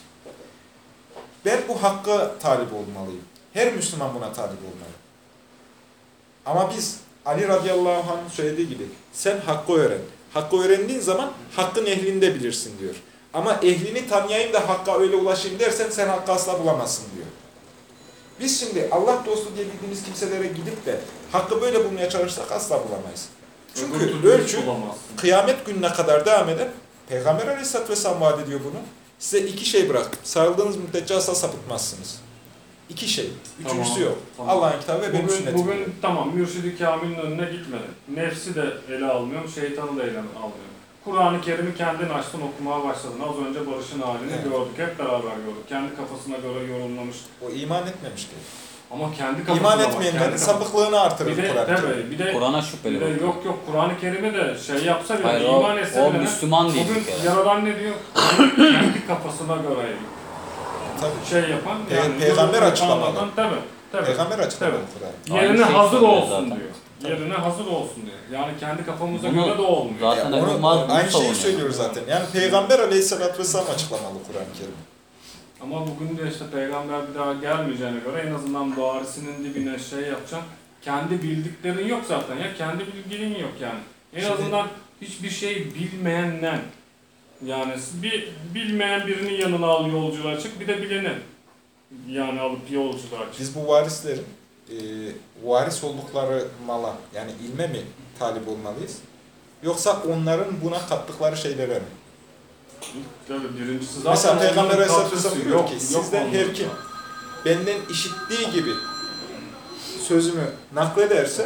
Ben bu hakkı talip olmalıyım. Her Müslüman buna talip olmalı. Ama biz Ali radıyallahu anh'ın söylediği gibi sen hakkı öğren. Hakkı öğrendiğin zaman hakkın ehlini de bilirsin diyor. Ama ehlini tanıyayım da hakka öyle ulaşayım dersen sen hakkı asla bulamazsın diyor. Biz şimdi Allah dostu diye bildiğimiz kimselere gidip de hakkı böyle bulmaya çalışsak asla bulamayız. Öbür Çünkü türlü hiç ölçü bulamazsın. kıyamet gününe kadar devam eden Peygamber Aleyhisselatü Vesselam vaat ediyor bunu. Size iki şey bıraktım. Sarıldığınız müddetçe asla sapıtmazsınız. İki şey. Üçüncüsü Tamam, yok. tamam. Allah'ın kitabı ve benim Bugün, sünnetim. bugün tamam Mürşid-i Kamil'in önüne gitmedin. Nefsi de ele almıyorum, şeytanı da ele almıyorum. Kur'an-ı Kerim'i kendin açtın, okumaya başladın. Az önce Barış'ın halini Evet. gördük, hep beraber gördük. Kendi kafasına göre yorumlamış. O iman etmemiş ki. Ama kendi kafasına İman bak, etmeyenlerin kendi kafasına. sapıklığını artırır Bir de, Kur'an-ı Kerim. tabii, bir de, Kur'an'a bir şüpheli de bakıyor. yok yok Kur'an-ı Kerim'i de şey yapsa bile, Hayır, o, iman etse o bile. Müslüman değil Bugün bir kere. Yaradan ne diyor? Kendi kafasına göre Tabii. şey yapan, Pe- yani peygamber yorum açıklamalı. anlatan, Tabii, tabii. Peygamber açıklamadı Tabii. Kur'an. Aynı Yerine şey hazır söylüyor olsun zaten. diyor. Yerine hazır olsun diyor. Yani kendi kafamıza Bunu göre de olmuyor. zaten Ya Ebu onu- Maz bunu aynı şeyi savunuyor. söylüyoruz zaten. Yani Peygamber Aleyhisselatü Vesselam açıklamalı Kur'an-ı Kerim. Ama bugün de işte peygamber bir daha gelmeyeceğine göre en azından varisinin dibine şey yapacaksın. Kendi bildiklerin yok zaten ya. Kendi bilginin yok yani. En Şimdi- azından hiçbir şey bilmeyenden, yani bir bilmeyen birinin yanına al yolculuğa çık, bir de bileni yani alıp yolculuğa çık. Biz bu varislerin e, varis oldukları mala yani ilme mi talip olmalıyız? Yoksa onların buna kattıkları şeylere mi? Tabii birincisi zaten Mesela Peygamber onların Aleyhisselatü katkısı Vesselam diyor yok, ki yok sizden onlarda. her kim benden işittiği gibi sözümü naklederse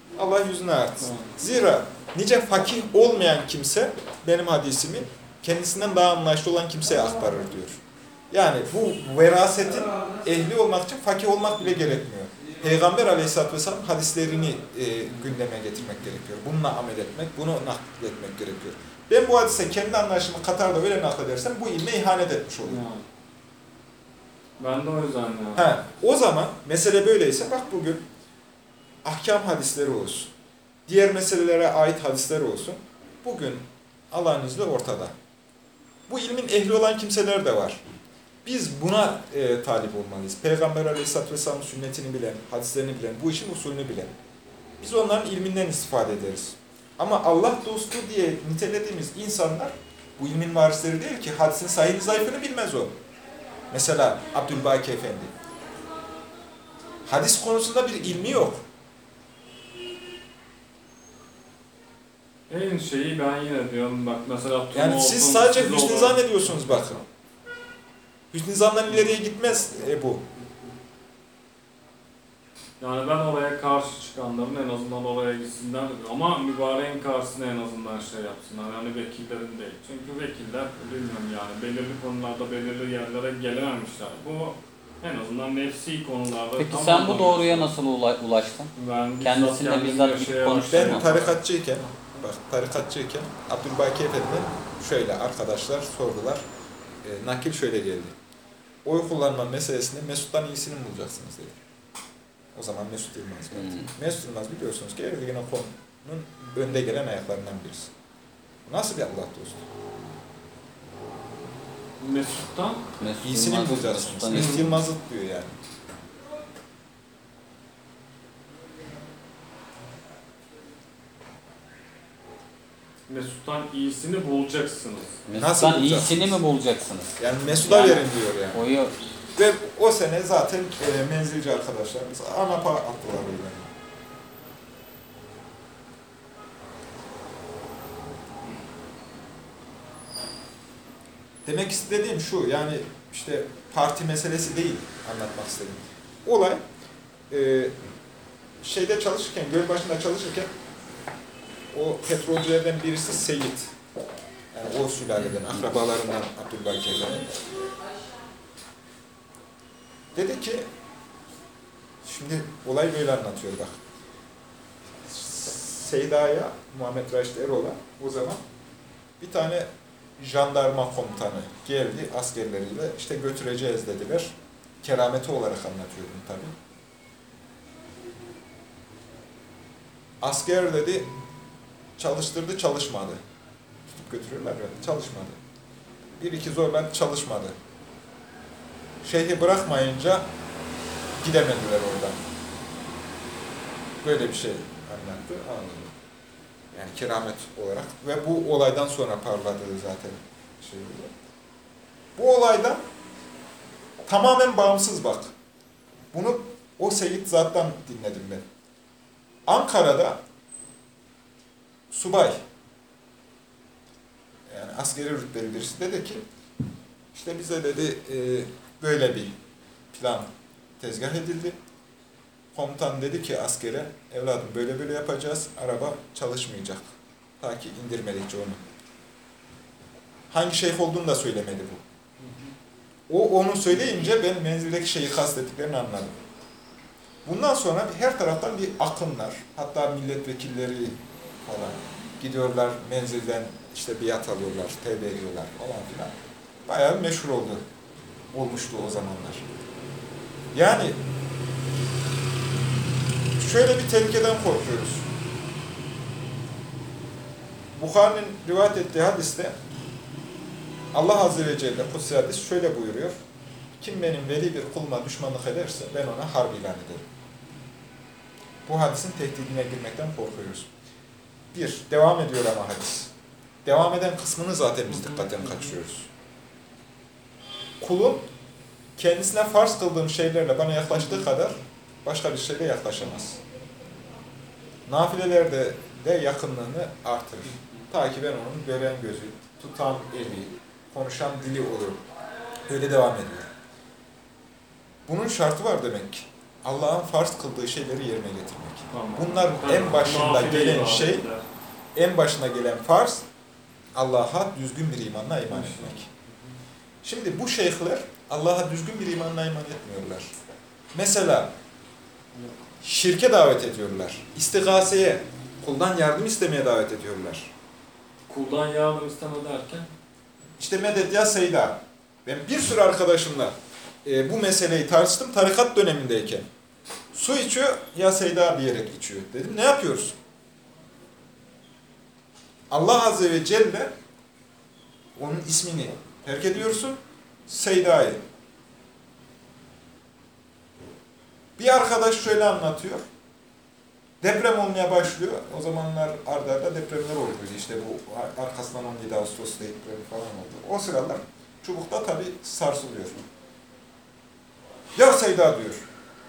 Allah yüzünü artsın. Evet. Zira nice fakih olmayan kimse benim hadisimi kendisinden daha anlayışlı olan kimseye aktarır diyor. Yani bu verasetin ehli olmak için fakih olmak bile gerekmiyor. Peygamber Aleyhisselatü Vesselam hadislerini e, gündeme getirmek gerekiyor. Bununla amel etmek, bunu nakletmek gerekiyor. Ben bu hadise kendi anlayışımı Katar'da öyle nakledersem bu ilme ihanet etmiş olurum. Yani. Ben de o yüzden yani. Ha, o zaman mesele böyleyse bak bugün ahkam hadisleri olsun, diğer meselelere ait hadisler olsun. Bugün Allah'ın izniyle ortada. Bu ilmin ehli olan kimseler de var. Biz buna e, talip olmalıyız. Peygamber Aleyhisselatü Vesselam'ın sünnetini bilen, hadislerini bilen, bu işin usulünü bilen. Biz onların ilminden istifade ederiz. Ama Allah dostu diye nitelediğimiz insanlar bu ilmin varisleri değil ki. Hadisin sahih zayıfını bilmez o. Mesela Abdülbaki Efendi. Hadis konusunda bir ilmi yok. En şeyi ben yine diyorum bak mesela Tuna Yani olsun, siz sadece siz hüsnü olun. zannediyorsunuz bakın. Hüsnü zandan ileriye gitmez e, bu. Yani ben oraya karşı çıkanların en azından oraya gitsinler diyor. Ama mübareğin karşısına en azından şey yapsınlar. Yani vekillerin değil. Çünkü vekiller bilmiyorum yani belirli konularda belirli yerlere gelememişler. Bu en azından nefsi konularda. Peki tam sen bu anlamışlar. doğruya nasıl ula- ulaştın? Ben bizzat Kendisiyle kendim bizzat gidip yaşayarak- konuştun Ben mu? tarikatçıyken, bak tarikatçıyken Abdülbaki Efendi şöyle arkadaşlar sordular. E, nakil şöyle geldi. Oy kullanma meselesinde Mesut'tan iyisini mi bulacaksınız dedi. O zaman Mesut Yılmaz geldi. Hmm. Mesut Yılmaz biliyorsunuz ki Erdoğan konunun önde gelen ayaklarından birisi. Bu nasıl bir Allah dostu? Mesut'tan Mesut İyisini mi Yılmaz, bulacaksınız? Mesut'tan Mesut iyisini. Yılmaz'ı diyor yani. Mesut'tan iyisini bulacaksınız. Nasıl Mesut'tan bulacaksınız? iyisini mi bulacaksınız? Yani Mesut'a Yani- verin diyor yani. Oyu Ve o sene zaten e, menzilci arkadaşlarımız ANAP'a attılar öyle. Demek istediğim şu, yani işte parti meselesi değil anlatmak istediğim. Olay, e, şeyde çalışırken, Gölbaşı'nda çalışırken o petrolcülerden birisi Seyit. Yani o sülaleden, akrabalarından Abdülbaki Efendi. Dedi ki, şimdi olay böyle anlatıyor bak. Seyda'ya, Muhammed Raşit Erol'a o zaman bir tane jandarma komutanı geldi askerleriyle, işte götüreceğiz dediler. Kerameti olarak anlatıyorum tabii. Asker dedi, çalıştırdı, çalışmadı. Tutup götürüyorlar ya, çalışmadı. Bir iki zorladı, çalışmadı. Şeyhi bırakmayınca gidemediler oradan. Böyle bir şey anlattı, anladım. Yani keramet olarak ve bu olaydan sonra parladığı zaten şey oldu. Bu olaydan tamamen bağımsız bak. Bunu o Seyit zattan dinledim ben. Ankara'da subay, yani askeri rütbeli birisi dedi ki, işte bize dedi e, böyle bir plan tezgah edildi. Komutan dedi ki askere, evladım böyle böyle yapacağız, araba çalışmayacak. Ta ki indirmedikçe onu. Hangi şeyh olduğunu da söylemedi bu. O onu söyleyince ben menzildeki şeyi kastettiklerini anladım. Bundan sonra her taraftan bir akınlar, hatta milletvekilleri falan gidiyorlar menzilden işte biat alıyorlar, tevbe ediyorlar falan filan. Bayağı meşhur oldu. Olmuştu o zamanlar. Yani şöyle bir tehlikeden korkuyoruz. Bukhari'nin rivayet ettiği hadiste Allah Azze ve Celle kutsi hadis şöyle buyuruyor. Kim benim veli bir kuluma düşmanlık ederse ben ona harp ilan ederim. Bu hadisin tehdidine girmekten korkuyoruz. Bir, devam ediyor ama hadis. Devam eden kısmını zaten biz dikkatten kaçırıyoruz. Kulun kendisine farz kıldığım şeylerle bana yaklaştığı kadar başka bir şeyle yaklaşamaz. Nafilelerde de yakınlığını artırır. Ta ki ben onun gören gözü, tutan eli, konuşan dili olurum. Öyle devam ediyor. Bunun şartı var demek ki. Allah'ın farz kıldığı şeyleri yerine getirmek. Tamam. Bunlar en başında Nafile gelen ibadetler. şey, en başına gelen farz, Allah'a düzgün bir imanla iman etmek. Şimdi bu şeyhler Allah'a düzgün bir imanla iman etmiyorlar. Mesela şirke davet ediyorlar. İstigaseye, kuldan yardım istemeye davet ediyorlar. Kuldan yardım isteme derken? İşte medet ya Seyda. Ben bir sürü arkadaşımla e, bu meseleyi tartıştım tarikat dönemindeyken. Su içiyor, ya Seyda diyerek içiyor. Dedim ne yapıyoruz? Allah Azze ve Celle onun ismini terk ediyorsun, Seyda'yı. Bir arkadaş şöyle anlatıyor. Deprem olmaya başlıyor. O zamanlar arda arda depremler oluyor. İşte bu arkasından on yedi Ağustos depremi falan oldu. O sıralar çubukta tabii sarsılıyor. Ya Seyda diyor.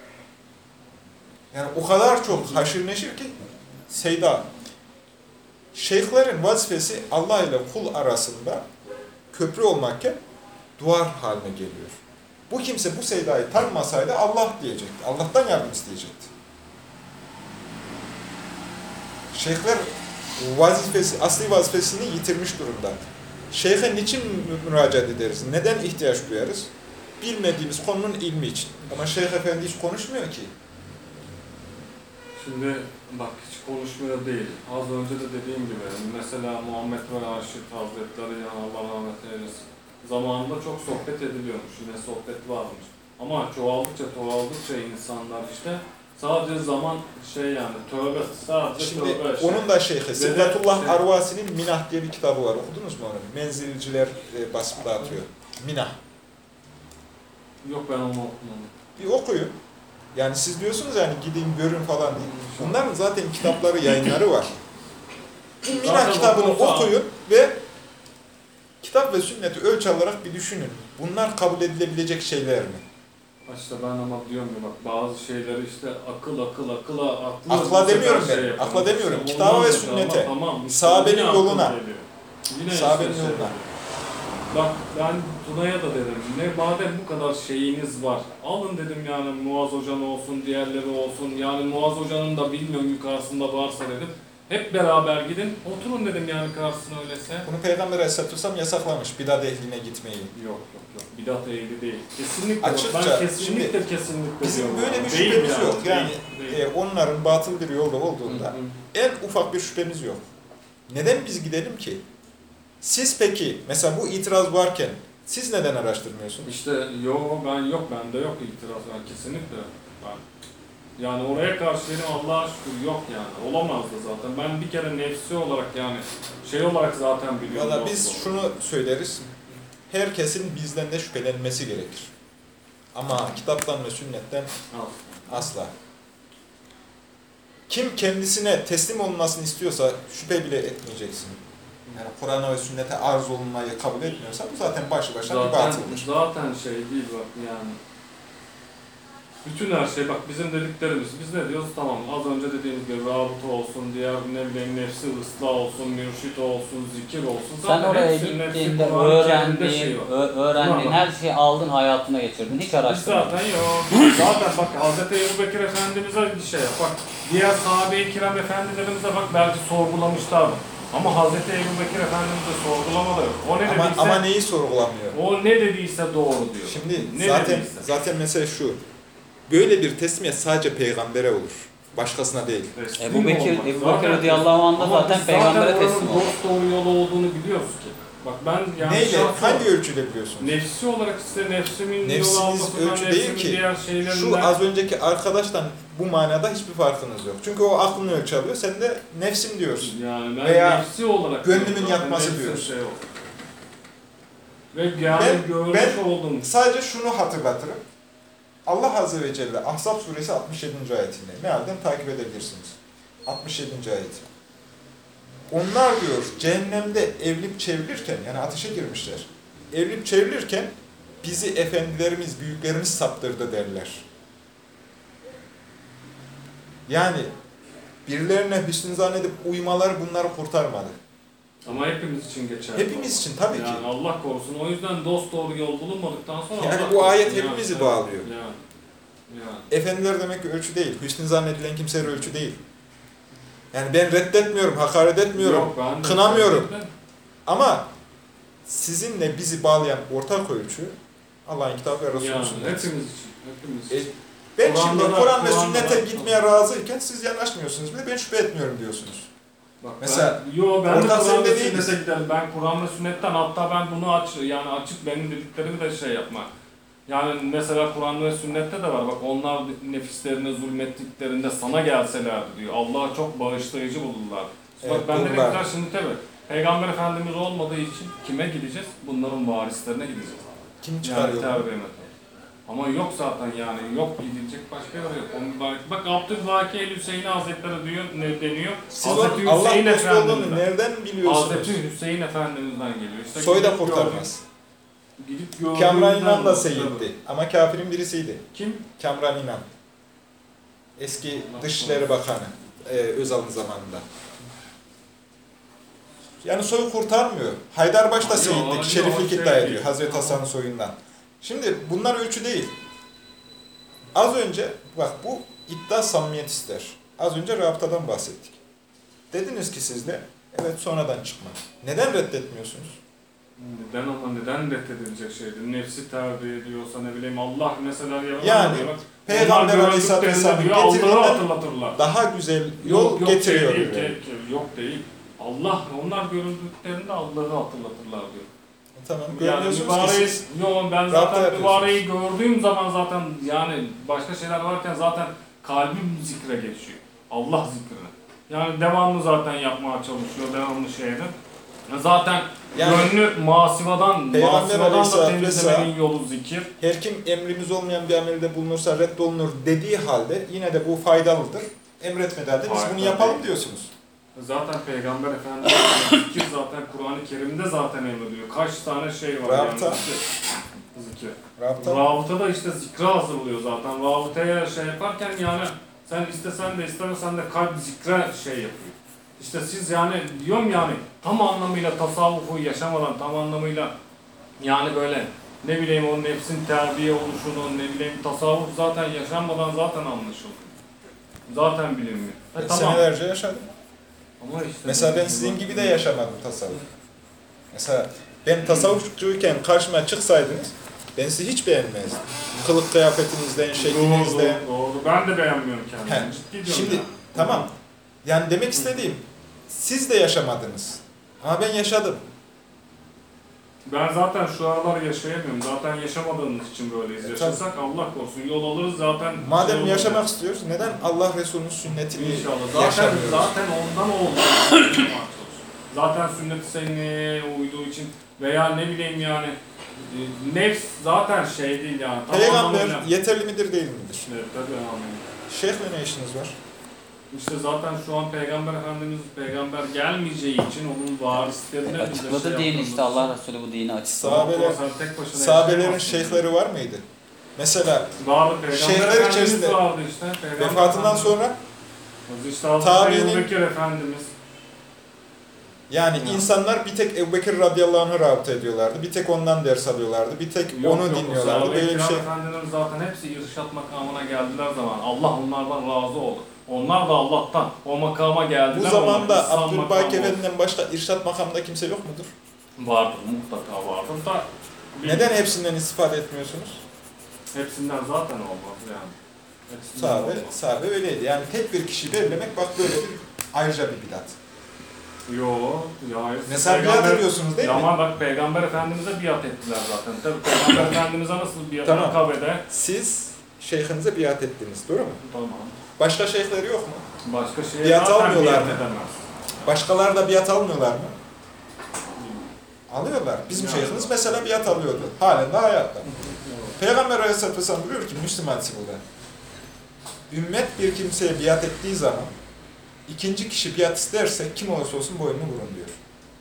Yani o kadar çok haşır neşir ki Seyda. Şeyhlerin vazifesi Allah ile kul arasında köprü olmakken duvar haline geliyor. Bu kimse bu Seyda'yı tanımasaydı Allah diyecekti. Allah'tan yardım isteyecekti. Şeyhler vazifesi, asli vazifesini yitirmiş durumda. Şeyhe niçin müracaat ederiz? Neden ihtiyaç duyarız? Bilmediğimiz konunun ilmi için. Ama Şeyh Efendi hiç konuşmuyor ki. Şimdi bak hiç konuşmuyor değil. Az önce de dediğim gibi mesela Muhammed ve Raşid Hazretleri yani Allah rahmet eylesin. Zamanında çok sohbet ediliyormuş. Yine sohbet varmış. Ama çoğaldıkça çoğaldıkça insanlar işte sadece zaman şey yani tövbe sadece Şimdi tövbe şey. onun da şeyhi, Ve de Sıdratullah şey- Arvasi'nin Minah diye bir kitabı var. Okudunuz mu onu? Menzilciler e, basıp dağıtıyor. Minah. Yok ben onu okumadım. Bir okuyun. Yani siz diyorsunuz yani gidin görün falan diye. Bunların zaten kitapları, yayınları var. Bu Minah Zaten kitabını okursa- okuyun ve kitap ve sünneti ölçü alarak bir düşünün. Bunlar kabul edilebilecek şeyler mi? İşte ben ama diyorum ya bak bazı şeyleri işte akıl akıl akıla aklı Akla bu demiyorum sefer ben, şey yapıyor. akla demiyorum. İşte Kitaba ondan ve sonra sünnete. ama tamam, işte Sahabenin yine akıl yoluna. geliyor. Yine Sahabenin işte yoluna. Bak ben Tuna'ya da dedim, ne madem bu kadar şeyiniz var, alın dedim yani Muaz Hoca'nın olsun, diğerleri olsun, yani Muaz Hoca'nın da bilmiyorum yukarısında varsa dedim. Hep beraber gidin, oturun dedim yani karşısına öylese. Bunu Peygamber Aleyhisselatü Vesselam yasaklamış, bidat ehline gitmeyi. Yok yok yok, bidat ehli değil. Kesinlikle bak, Açıkça, ben kesinlikle şimdi kesinlikle Bizim diyorum böyle yani. bir Değil şüphemiz yani, yok. Yani değil, değil. e, onların batıl bir yolda olduğunda Hı hı. en ufak bir şüphemiz yok. Neden biz gidelim ki? Siz peki, mesela bu itiraz varken siz neden araştırmıyorsunuz? İşte yok ben yok bende yok itiraz ben kesinlikle ben yani oraya karşı benim Allah'a şükür yok yani olamazdı zaten ben bir kere nefsi olarak yani şey olarak zaten biliyorum. Valla yok biz bu. şunu söyleriz, herkesin bizden de şüphelenmesi gerekir. Ama kitaptan ve sünnetten Al. asla. Kim kendisine teslim olunmasını istiyorsa şüphe bile etmeyeceksin. Yani Kur'an'a ve sünnete arz olunmayı kabul etmiyorsa bu zaten başlı başına bir Zaten, batıldır. zaten şey değil bak yani. Bütün her şey bak bizim dediklerimiz biz ne diyoruz tamam az önce dediğimiz gibi rabıta olsun diğer ne bileyim nefsi ıslah olsun mürşit olsun zikir olsun. Sen Zaten oraya hepsinin hepsi gittiğinde Kur'an-ı Kerim'de öğrendiğin, şey var. ö- öğrendiğin Tamam. her şeyi aldın hayatına geçirdin. Hiç Biz araştırmadın. zaten yok. Zaten bak Hazreti Ebu Bekir Efendimiz'e bir şey yap. Bak diğer sahabe-i kiram efendilerimize bak belki sorgulamışlar. Ama Hazreti Ebu Bekir Efendimiz'e sorgulamadı. O ne Ama, dediyse, ama neyi sorgulamıyor? o ne dediyse doğru diyor. Şimdi ne zaten dediyse. zaten mesele şu. Böyle bir teslimiyet sadece peygambere olur. Başkasına değil. Teslim Ebu Bekir, olmak. Ebu Zaten- Bekir radıyallahu anh da Ama zaten biz peygambere zaten teslim oranın oldu. dost doğru yolu olduğunu biliyoruz ki. Bak ben yani Neyle? şahsen- Hangi ölçüde biliyorsun? Nefsi olarak işte nefsimin yol Nefsiniz almasından, ölçü nefsimin değil ki. diğer şeylerinden... Şu az önceki arkadaştan bu manada hiçbir farkınız yok. Çünkü o aklını ölçü alıyor. Sen de nefsim diyorsun. Yani ben Veya nefsi olarak... gönlümün zaten yatması nefsi diyoruz. Şey yok. Ve yani Ben- görmüş ben- oldum. Sadece şunu hatırlatırım. Allah Azze ve Celle Ahzab suresi altmış yedinci ayetinde. Mealden takip edebilirsiniz. altmış yedinci ayet. Onlar diyor cehennemde evlip çevrilirken yani ateşe girmişler. Evlip çevrilirken bizi efendilerimiz, büyüklerimiz saptırdı derler. Yani birilerine hüsnü zannedip uymaları bunları kurtarmadı. Ama hepimiz için geçerli. Hepimiz için tabii ki. Yani Allah korusun. O yüzden dost doğru yol bulunmadıktan sonra Yani Allah bu ayet korusun. hepimizi Yani, bağlıyor. Yani. Yani. Efendiler demek ki ölçü değil. Hüsnü zannedilen kimseler ölçü değil. Yani ben reddetmiyorum, hakaret etmiyorum, Yok, ben de kınamıyorum. ben- Ama sizinle bizi bağlayan ortak ölçü Allah'ın kitabı ve Resulü'nün Yani sünneti. hepimiz için. Hepimiz E, için. ben Kur'an'da şimdi da- Kur'an ve Kur'an'da sünnete da- gitmeye razıyken siz yanaşmıyorsunuz. Bir de ben şüphe etmiyorum diyorsunuz. Bak Mesela ben, yo ben de ortak Kur'an ve sende değiliz. sünnete giderim. Ben Kur'an ve sünnetten hatta ben bunu aç yani açık benim dediklerimi de şey yapma. Yani mesela Kur'an ve sünnette de var. Bak onlar nefislerine zulmettiklerinde sana gelselerdi diyor. Allah'a çok bağışlayıcı bulurlar. Evet, Bak ben de bulurlar. tekrar şimdi tabi. Peygamber Efendimiz olmadığı için kime gideceğiz? Bunların varislerine gideceğiz. Kim Yani çıkarıyor? tevbe metot. Ama yok zaten yani yok gidilecek başka yer yok. Onu bak, bak Abdülbaki el-Hüseyin Hazretleri diyor ne deniyor? Siz Hazreti onun Allah Hüseyin dostu olduğunu Efendimiz'den. nereden biliyorsunuz? Hazreti Hüseyin Efendimiz'den geliyor. İşte Soy da gidip kurtarmaz. gördük- Gidip gördüğümüzden Kamran İnan da dolayı. seyitti. Ama kafirin birisiydi. Kim? Kamran İnan. Eski Dışişleri Bakanı. E, Özal'ın zamanında. Yani soyu kurtarmıyor. Haydarbaş da Yok, seyitlik, yok, şeriflik şey iddia değil. ediyor Hazreti Hasan'ın soyundan. Şimdi bunlar ölçü değil. Az önce, bak bu iddia samimiyet ister. Az önce rabıtadan bahsettik. Dediniz ki siz de, evet sonradan çıkma. Neden reddetmiyorsunuz? Neden ama neden reddedilecek şeydir? Nefsi terbiye ediyorsa ne bileyim Allah mesela yalan Yani, diyor. Bak, Peygamber onlar Aleyhisselatü gördüklerinde Vesselam'ın diyor Allah'ı getirdiğinden hatırlatırlar. daha güzel yol Yok, yok getiriyor. Şey değil, diyor. ki- ki- yok değil. Allah onlar görüldüklerinde Allah'ı hatırlatırlar diyor. Tamam, Yani görmüyorsunuz ki mübareği, siz. yo ben Rabıta zaten yapıyorsunuz. mübareği gördüğüm zaman zaten yani başka şeyler varken zaten kalbim zikre geçiyor. Allah zikrine. Yani devamlı zaten yapmaya çalışıyor, devamlı şeyde. Zaten Yani gönlü masivadan, Peygamber masivadan da Aleyhisselatü temizlemenin Vesselam, yolu zikir. her kim emrimiz olmayan bir amelde bulunursa reddolunur dediği halde yine de bu faydalıdır. Emretmediği halde biz bunu Faydalı yapalım değil. diyorsunuz. Zaten Peygamber Efendimiz zikir zaten Kur'an-ı Kerim'de zaten emrediyor. Kaç tane şey var Rabıta. yani zikir. Zikir. Rabıta. Rabıta da işte zikre hazırlıyor zaten. Rabıtaya şey yaparken yani sen istesen de istemesen de kalp zikre şey yapıyor. İşte siz yani diyorum yani tam anlamıyla tasavvufu yaşamadan tam anlamıyla yani böyle ne bileyim o nefsin terbiye oluşunu ne bileyim tasavvuf zaten yaşanmadan zaten anlaşılıyor. Zaten bilinmiyor. E, Ben tamam. senelerce yaşadım. Ama işte Mesela ben sizin gibi de yaşamadım tasavvuf. Mesela ben tasavvufçuyken karşıma çıksaydınız ben sizi hiç beğenmezdim. Kılık kıyafetinizden, şeklinizden. Doğru, doğru. Ben de beğenmiyorum kendimi. He, Ciddi diyorum Şimdi ya. tamam. Yani demek istediğim siz de yaşamadınız. Ama ben yaşadım. Ben zaten şu aralar yaşayamıyorum. Zaten yaşamadığımız için böyleyiz. E, Yaşasak Allah korusun yol alırız zaten. Madem şey olur. yaşamak istiyoruz neden Allah Resulü'nün sünnetini İnşallah. Zaten, yaşamıyoruz? zaten ondan oldu. Zaten sünnet-i seneye uyduğu için veya ne bileyim yani e, nefs zaten şey değil yani. Tam Peygamber anlamıyla- yeterli midir değil midir? Evet tabii amin. Şeyhle ne işiniz var? İşte zaten şu an Peygamber Efendimiz peygamber gelmeyeceği için onun varislerine bize Açıkladı şey din yaptığımız işte Allah için- Resulü bu dini açıkladı. Sahabeler, Sen tek başına sahabelerin yaşayamazsın. şeyhleri var mıydı? Mesela Vardı Peygamber Şeyhler Efendimiz içerisinde vardı işte. Peygamber vefatından Efendimiz- sonra işte Hazreti tabiinin- Ebu Bekir Efendimiz. yani Ya. insanlar bir tek Ebu Bekir radıyallahu anh'ı rabıta ediyorlardı. Bir tek ondan ders alıyorlardı. Bir tek Yok, onu yok, dinliyorlardı. Sahabe-i Böyle bir Kiram şey. Efendilerin zaten hepsi irşat makamına geldiler zaman. Allah onlardan razı oldu. Onlar da Allah'tan o makama geldiler. Bu zamanda onlar İslam Abdülbaki makamı Efendi'den başka irşat makamında kimse yok mudur? vardır, mutlaka vardır da bir- Neden hepsinden istifade etmiyorsunuz? hepsinden zaten olmaz yani. Hepsinden Sahabe, olmaz. sahabe öyleydi. Yani tek bir kişi belirlemek bak böyle bir ayrıca bir bidat. Yo, ya hayır. Mesela biat Peygamber- ediyorsunuz değil Ya mi? ama bak Peygamber Efendimiz'e biat ettiler zaten. Tabii Peygamber Efendimiz'e nasıl biat Tamam. Kabe'de? Siz şeyhinize biat ettiniz, doğru mu? Tamam. Başka şeyhleri yok mu? Başka şeye Biat zaten almıyorlar biat mı? edemez. Başkaları da biat almıyorlar mı? Alıyorlar. Bizim Yani. şeyhimiz mesela biat alıyordu. Halen de hayatta. Peygamber Aleyhisselatü Vesselam buyuruyor ki Müslüman hadisi ümmet bir kimseye biat ettiği zaman ikinci kişi biat isterse kim olursa olsun boynunu vurun diyor.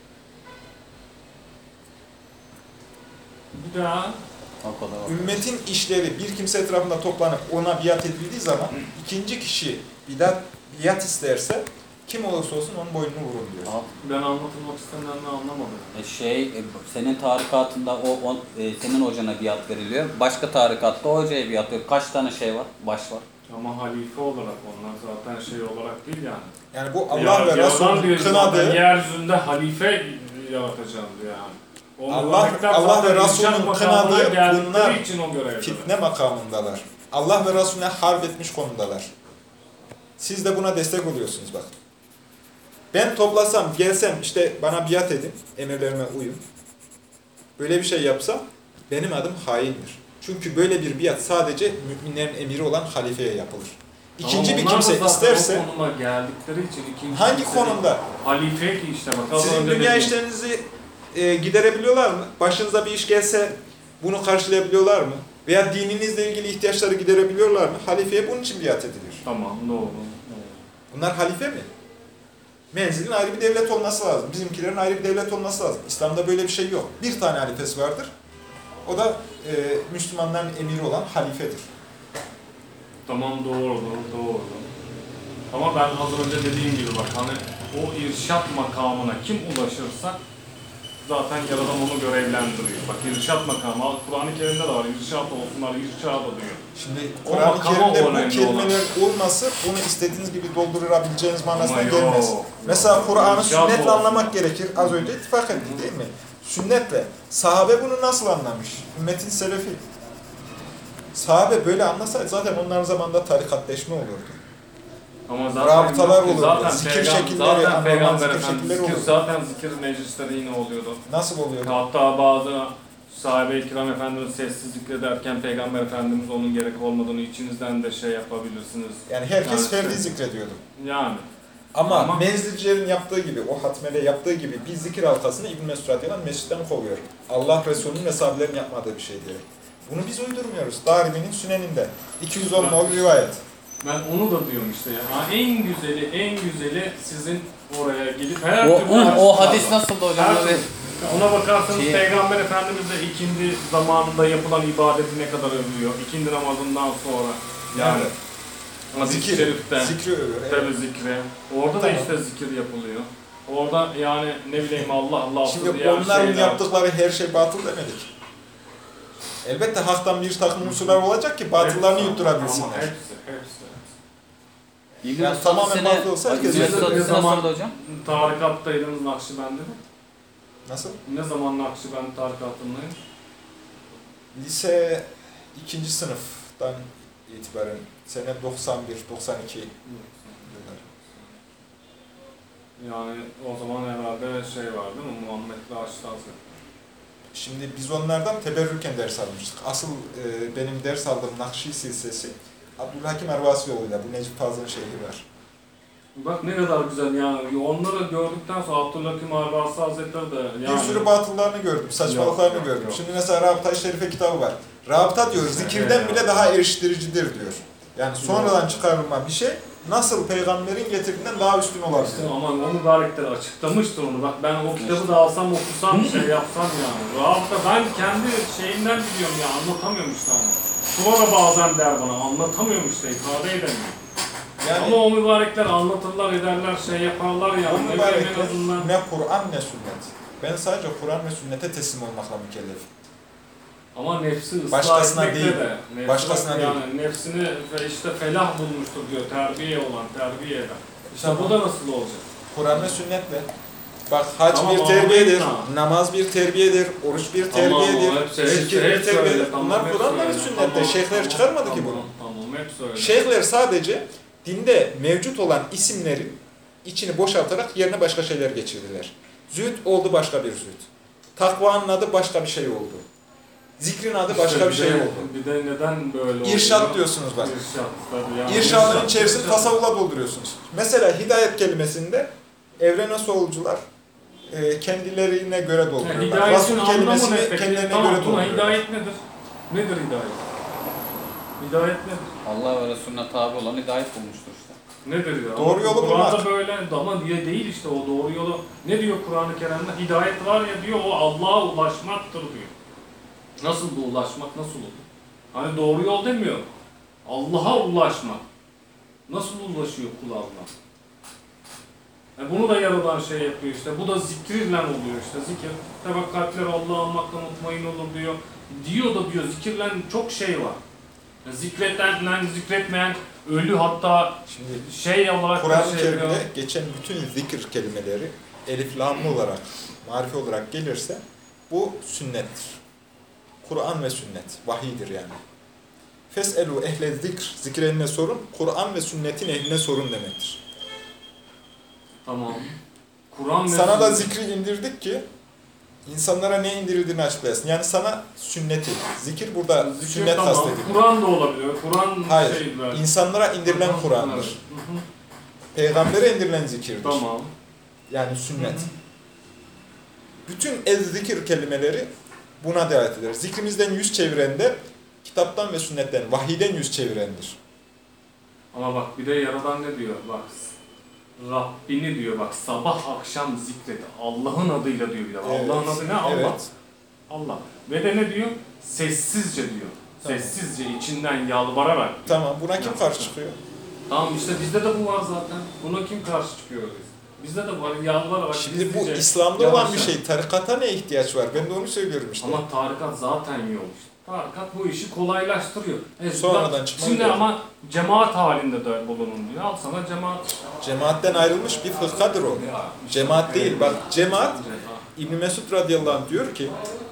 Bir daha O kadar var. Ümmetin işleri bir kimse etrafında toplanıp ona biat edildiği zaman ikinci kişi biat, biat isterse Kim olursa olsun onun boynunu vurun diyor. Al. Ben anlatılmak istenenini anlamadım. E şey, e, senin tarikatında o, o e, senin hocana biat veriliyor. Başka tarikatta o hocaya biat veriyor. Kaç tane şey var? Baş var. Ama halife olarak onlar zaten şey olarak değil yani. Yani bu Allah Ya- ve Yaradan Resul'ün diyor zaten kınadığı, yeryüzünde halife yaratacağım diyor yani. O Allah- melekler Allah zaten ve irşad Resulünün makamına kınadığı geldikleri bunlar için o görevdeler. fitne makamındalar. Allah ve Resulüne harp etmiş konumdalar. Siz de buna destek oluyorsunuz bak. Ben toplasam, gelsem işte bana biat edin, emirlerime uyun. Böyle bir şey yapsam benim adım haindir. Çünkü böyle bir biat sadece müminlerin emiri olan halifeye yapılır. İkinci Ama bir onlar da kimse zaten isterse o konuma geldikleri için ikinci hangi kimse konumda? halife ki işte bak. az Sizin önce dünya dediğim- işlerinizi e, giderebiliyorlar mı? Başınıza bir iş gelse bunu karşılayabiliyorlar mı? Veya dininizle ilgili ihtiyaçları giderebiliyorlar mı? Halifeye bunun için biat edilir. Tamam doğru. doğru. Bunlar halife mi? Menzilin ayrı bir devlet olması lazım. Bizimkilerin ayrı bir devlet olması lazım. İslam'da böyle bir şey yok. Bir tane halifesi vardır. O da e, Müslümanların emiri olan halifedir. Tamam doğru doğru doğru. Ama ben az önce dediğim gibi bak hani o irşat makamına kim ulaşırsa zaten Yaradan onu görevlendiriyor. Bak irşat makamı, Kur'an-ı Kerim'de de var, irşat olsunlar, irşad diyor. Şimdi O Kur'an-ı makama Kerim'de bu önemli kelimeler olması bunu istediğiniz gibi doldurabileceğiniz manasına Ama gelmez. yok, Mesela yok. Kur'an'ı İrşad sünnetle olsun. anlamak gerekir. Az önce ittifak ettik değil mi? Sünnetle. Sahabe bunu nasıl anlamış? Ümmetin selefi. Sahabe böyle anlasaydı zaten onların zamanında tarikatleşme olurdu. Ama zaten Rabıtalar yok ki, olurdu. zaten Zikir peygamber, şekilleri, zaten anormal peygamber zikir efendimiz, şekilleri zikir, olurdu. zaten zikir meclisleri yine oluyordu. Nasıl oluyordu? Hatta bazı sahabe-i kiram efendimiz sessiz zikrederken peygamber efendimiz onun gerek olmadığını içinizden de şey yapabilirsiniz. Yani herkes Yani ferdi şey- zikrediyordu. Yani. Ama, Ama- menzilcilerin yaptığı gibi, o hatmede yaptığı gibi bir zikir halkasını İbn-i Mesud radıyallahu anh mescitten kovuyor. Allah Resulü'nün ve sahabelerin yapmadığı bir şey diyerek. Bunu biz uydurmuyoruz. Darimi'nin Sünen'inde. iki yüz on nol rivayet. Ben onu da diyorum işte ya. Ha, en güzeli, en güzeli sizin oraya gidip her O, türlü o, o araştırma hadis var. nasıldı hocam? Her Böyle türlü. Ona bakarsanız Şey- Peygamber Efendimiz de ikindi zamanında yapılan ibadeti ne kadar övüyor. İkindi namazından sonra. Yani. Hadis-i Zikir. şerifte. Zikri övüyor. Evet. Tabii zikri. Orada da Tamam. işte zikir yapılıyor. Orada yani ne bileyim Allah Allah Şimdi diyen onların şeyler. yaptıkları her şey batıl demedik. Elbette haktan bir takım unsurlar olacak ki batıllarını Hepsi, yutturabilsinler. ama hepsi, hepsi. İbn-i Yani Mesud tamamen hadisine- batıl olsa herkes İbn-i Mesud yazar. hadisi Ne zaman- nasıldı hocam? Tarikattaydınız Nakşibendi'de mi? Nasıl? Ne zaman Nakşibendi tarikatındayım? Lise ikinci sınıftan itibaren sene doksan bir doksan iki yıllar. Yani o zaman herhalde şey var değil mi? Muhammed Raşit Hazretleri. Şimdi biz onlardan teberrüken ders almıştık. Asıl e, benim ders aldığım Nakşi silsilesi Abdülhakim Ervasi yoluyla. Bu Necip Fazıl'ın şeyhi var. Bak ne kadar güzel yani. Onları gördükten sonra Abdülhakim Arbasi Hazretleri de yani... Bir sürü batıllarını gördüm, saçmalıklarını Yok, yok, gördüm. yok. Şimdi mesela Rabıta-i Şerife kitabı var. Rabıta diyor, zikirden Evet. bile daha eriştiricidir diyor. Yani sonradan çıkarılma bir şey nasıl peygamberin getirdiğinden daha üstün olabilir. İşte ama o mübarekler açıklamıştır onu. Bak ben o kitabı da alsam okusam şey yapsam yani. Rabıta ben kendi şeyinden biliyorum ya anlatamıyorum işte ama. Sonra bazen der bana anlatamıyorum işte ifade edemiyorum. Yani Ama o mübarekler anlatırlar ederler şey yaparlar bu yani. Ne bileyim en mübarekler azından. ne Kur'an ne sünnet. Ben sadece Kur'an ve sünnete teslim olmakla mükellefim. Ama nefsi ıslah Başkasına etmekte değil. de. Nefsi Başkasına yani Nefsini fe- işte felah bulmuştur diyor. Terbiye olan, terbiye eden. İşte Tamam. bu da nasıl olacak? Kur'an ve sünnetle. Bak hac Tamam, bir ama terbiyedir, tamam. namaz bir terbiyedir, oruç bir terbiyedir, Tamam, hepsi- hepsi- zikir bir hepsi terbiyedir. öyle, tamam, Bunlar hepsi Kur'an'la ve öyle. sünnette. Tamam, Şeyhler tamam, çıkarmadı tamam, ki bunu. Tamam, hepsi öyle. Şeyhler sadece dinde mevcut olan isimlerin içini boşaltarak yerine başka şeyler geçirdiler. Zühd oldu başka bir zühd. Takvanın adı başka bir şey oldu. Zikrin adı İşte başka bir bir şey de- oldu. Bir de neden böyle İrşad oluyor? diyorsunuz bak. İrşad tabii yani. İrşadın İrşad, içerisini irşad. tasavvufla dolduruyorsunuz. Mesela hidayet kelimesinde evrene solcular e, kendilerine göre Yani dolduruyorlar. hidayetin Rasul anlamı kelimesini ne peki? kendilerine Tamam, göre buna dolduruyorlar. hidayet nedir? Nedir hidayet? Hidayet nedir? Allah ve Resulüne tabi olan hidayet bulmuştur işte. Nedir ya? Doğru yolu Kur'an'da bulmak. böyle ama diye değil işte o doğru yolu. Ne diyor Kur'an-ı Kerim'de? Hidayet var ya diyor o Allah'a ulaşmaktır diyor. Nasıl bu ulaşmak nasıl olur? Hani doğru yol demiyor. Allah'a ulaşmak. Nasıl ulaşıyor kul Allah'a? E bunu da yaradan şey yapıyor işte. Bu da zikirle oluyor işte. Zikir. İşte bak kalpler Allah'ı anmakla mutmain olur diyor. Diyor da diyor zikirlen çok şey var. Zikretten, zikretmeyen ölü hatta Şimdi şey olarak da Kur'an-ı şey Kerim'de yapıyor. geçen bütün zikir kelimeleri elif lamlı olarak, marife olarak gelirse bu sünnettir. Kur'an ve sünnet, vahiydir yani. Fes'elu ehle zikr, zikir ehline sorun, Kur'an ve sünnetin ehline sorun demektir. Tamam. Kur'an ve Sana da sünnet. zikri indirdik ki insanlara ne indirildiğini açıklayasın. Yani sana sünneti, zikir burada Zikir sünnet tamam. kastediliyor. Kur'an da olabiliyor. Kur'an Hayır, şey belki. insanlara indirilen Hı hı, Kur'an'dır. evet. Hı hı. Peygambere indirilen zikirdir. Tamam. Yani sünnet. Hı hı. Bütün ez-zikir kelimeleri buna delalet eder. Zikrimizden yüz çeviren de kitaptan ve sünnetten, vahiyden yüz çevirendir. Ama bak bir de Yaradan ne diyor? Bak Rabbini diyor bak sabah akşam zikret. Allah'ın adıyla diyor bir de. Evet, Allah'ın adı ne? Allah. evet. Allah. Ve de ne diyor? Sessizce diyor. Tamam. Sessizce içinden yalvararak. Tamam, buna kim karşı çıkıyor? Tamam işte bizde de bu var zaten. Buna kim karşı çıkıyor? Bizde de var yalvararak. Şimdi bu gizlice, İslam'da olan bir yavaşça. şey. Tarikata ne ihtiyaç var? Ben de onu söylüyorum işte. Ama tarikat zaten yok işte. Tarikat bu işi kolaylaştırıyor. E, Sonradan bak, çıkmalı Şimdi diyor. ama cemaat halinde de bulunun diyor. Al sana cemaat. Cemaatten ayrılmış bir fırkadır o. Cemaat değil. Bak cemaat, İbn Mesud radıyallahu anh diyor ki,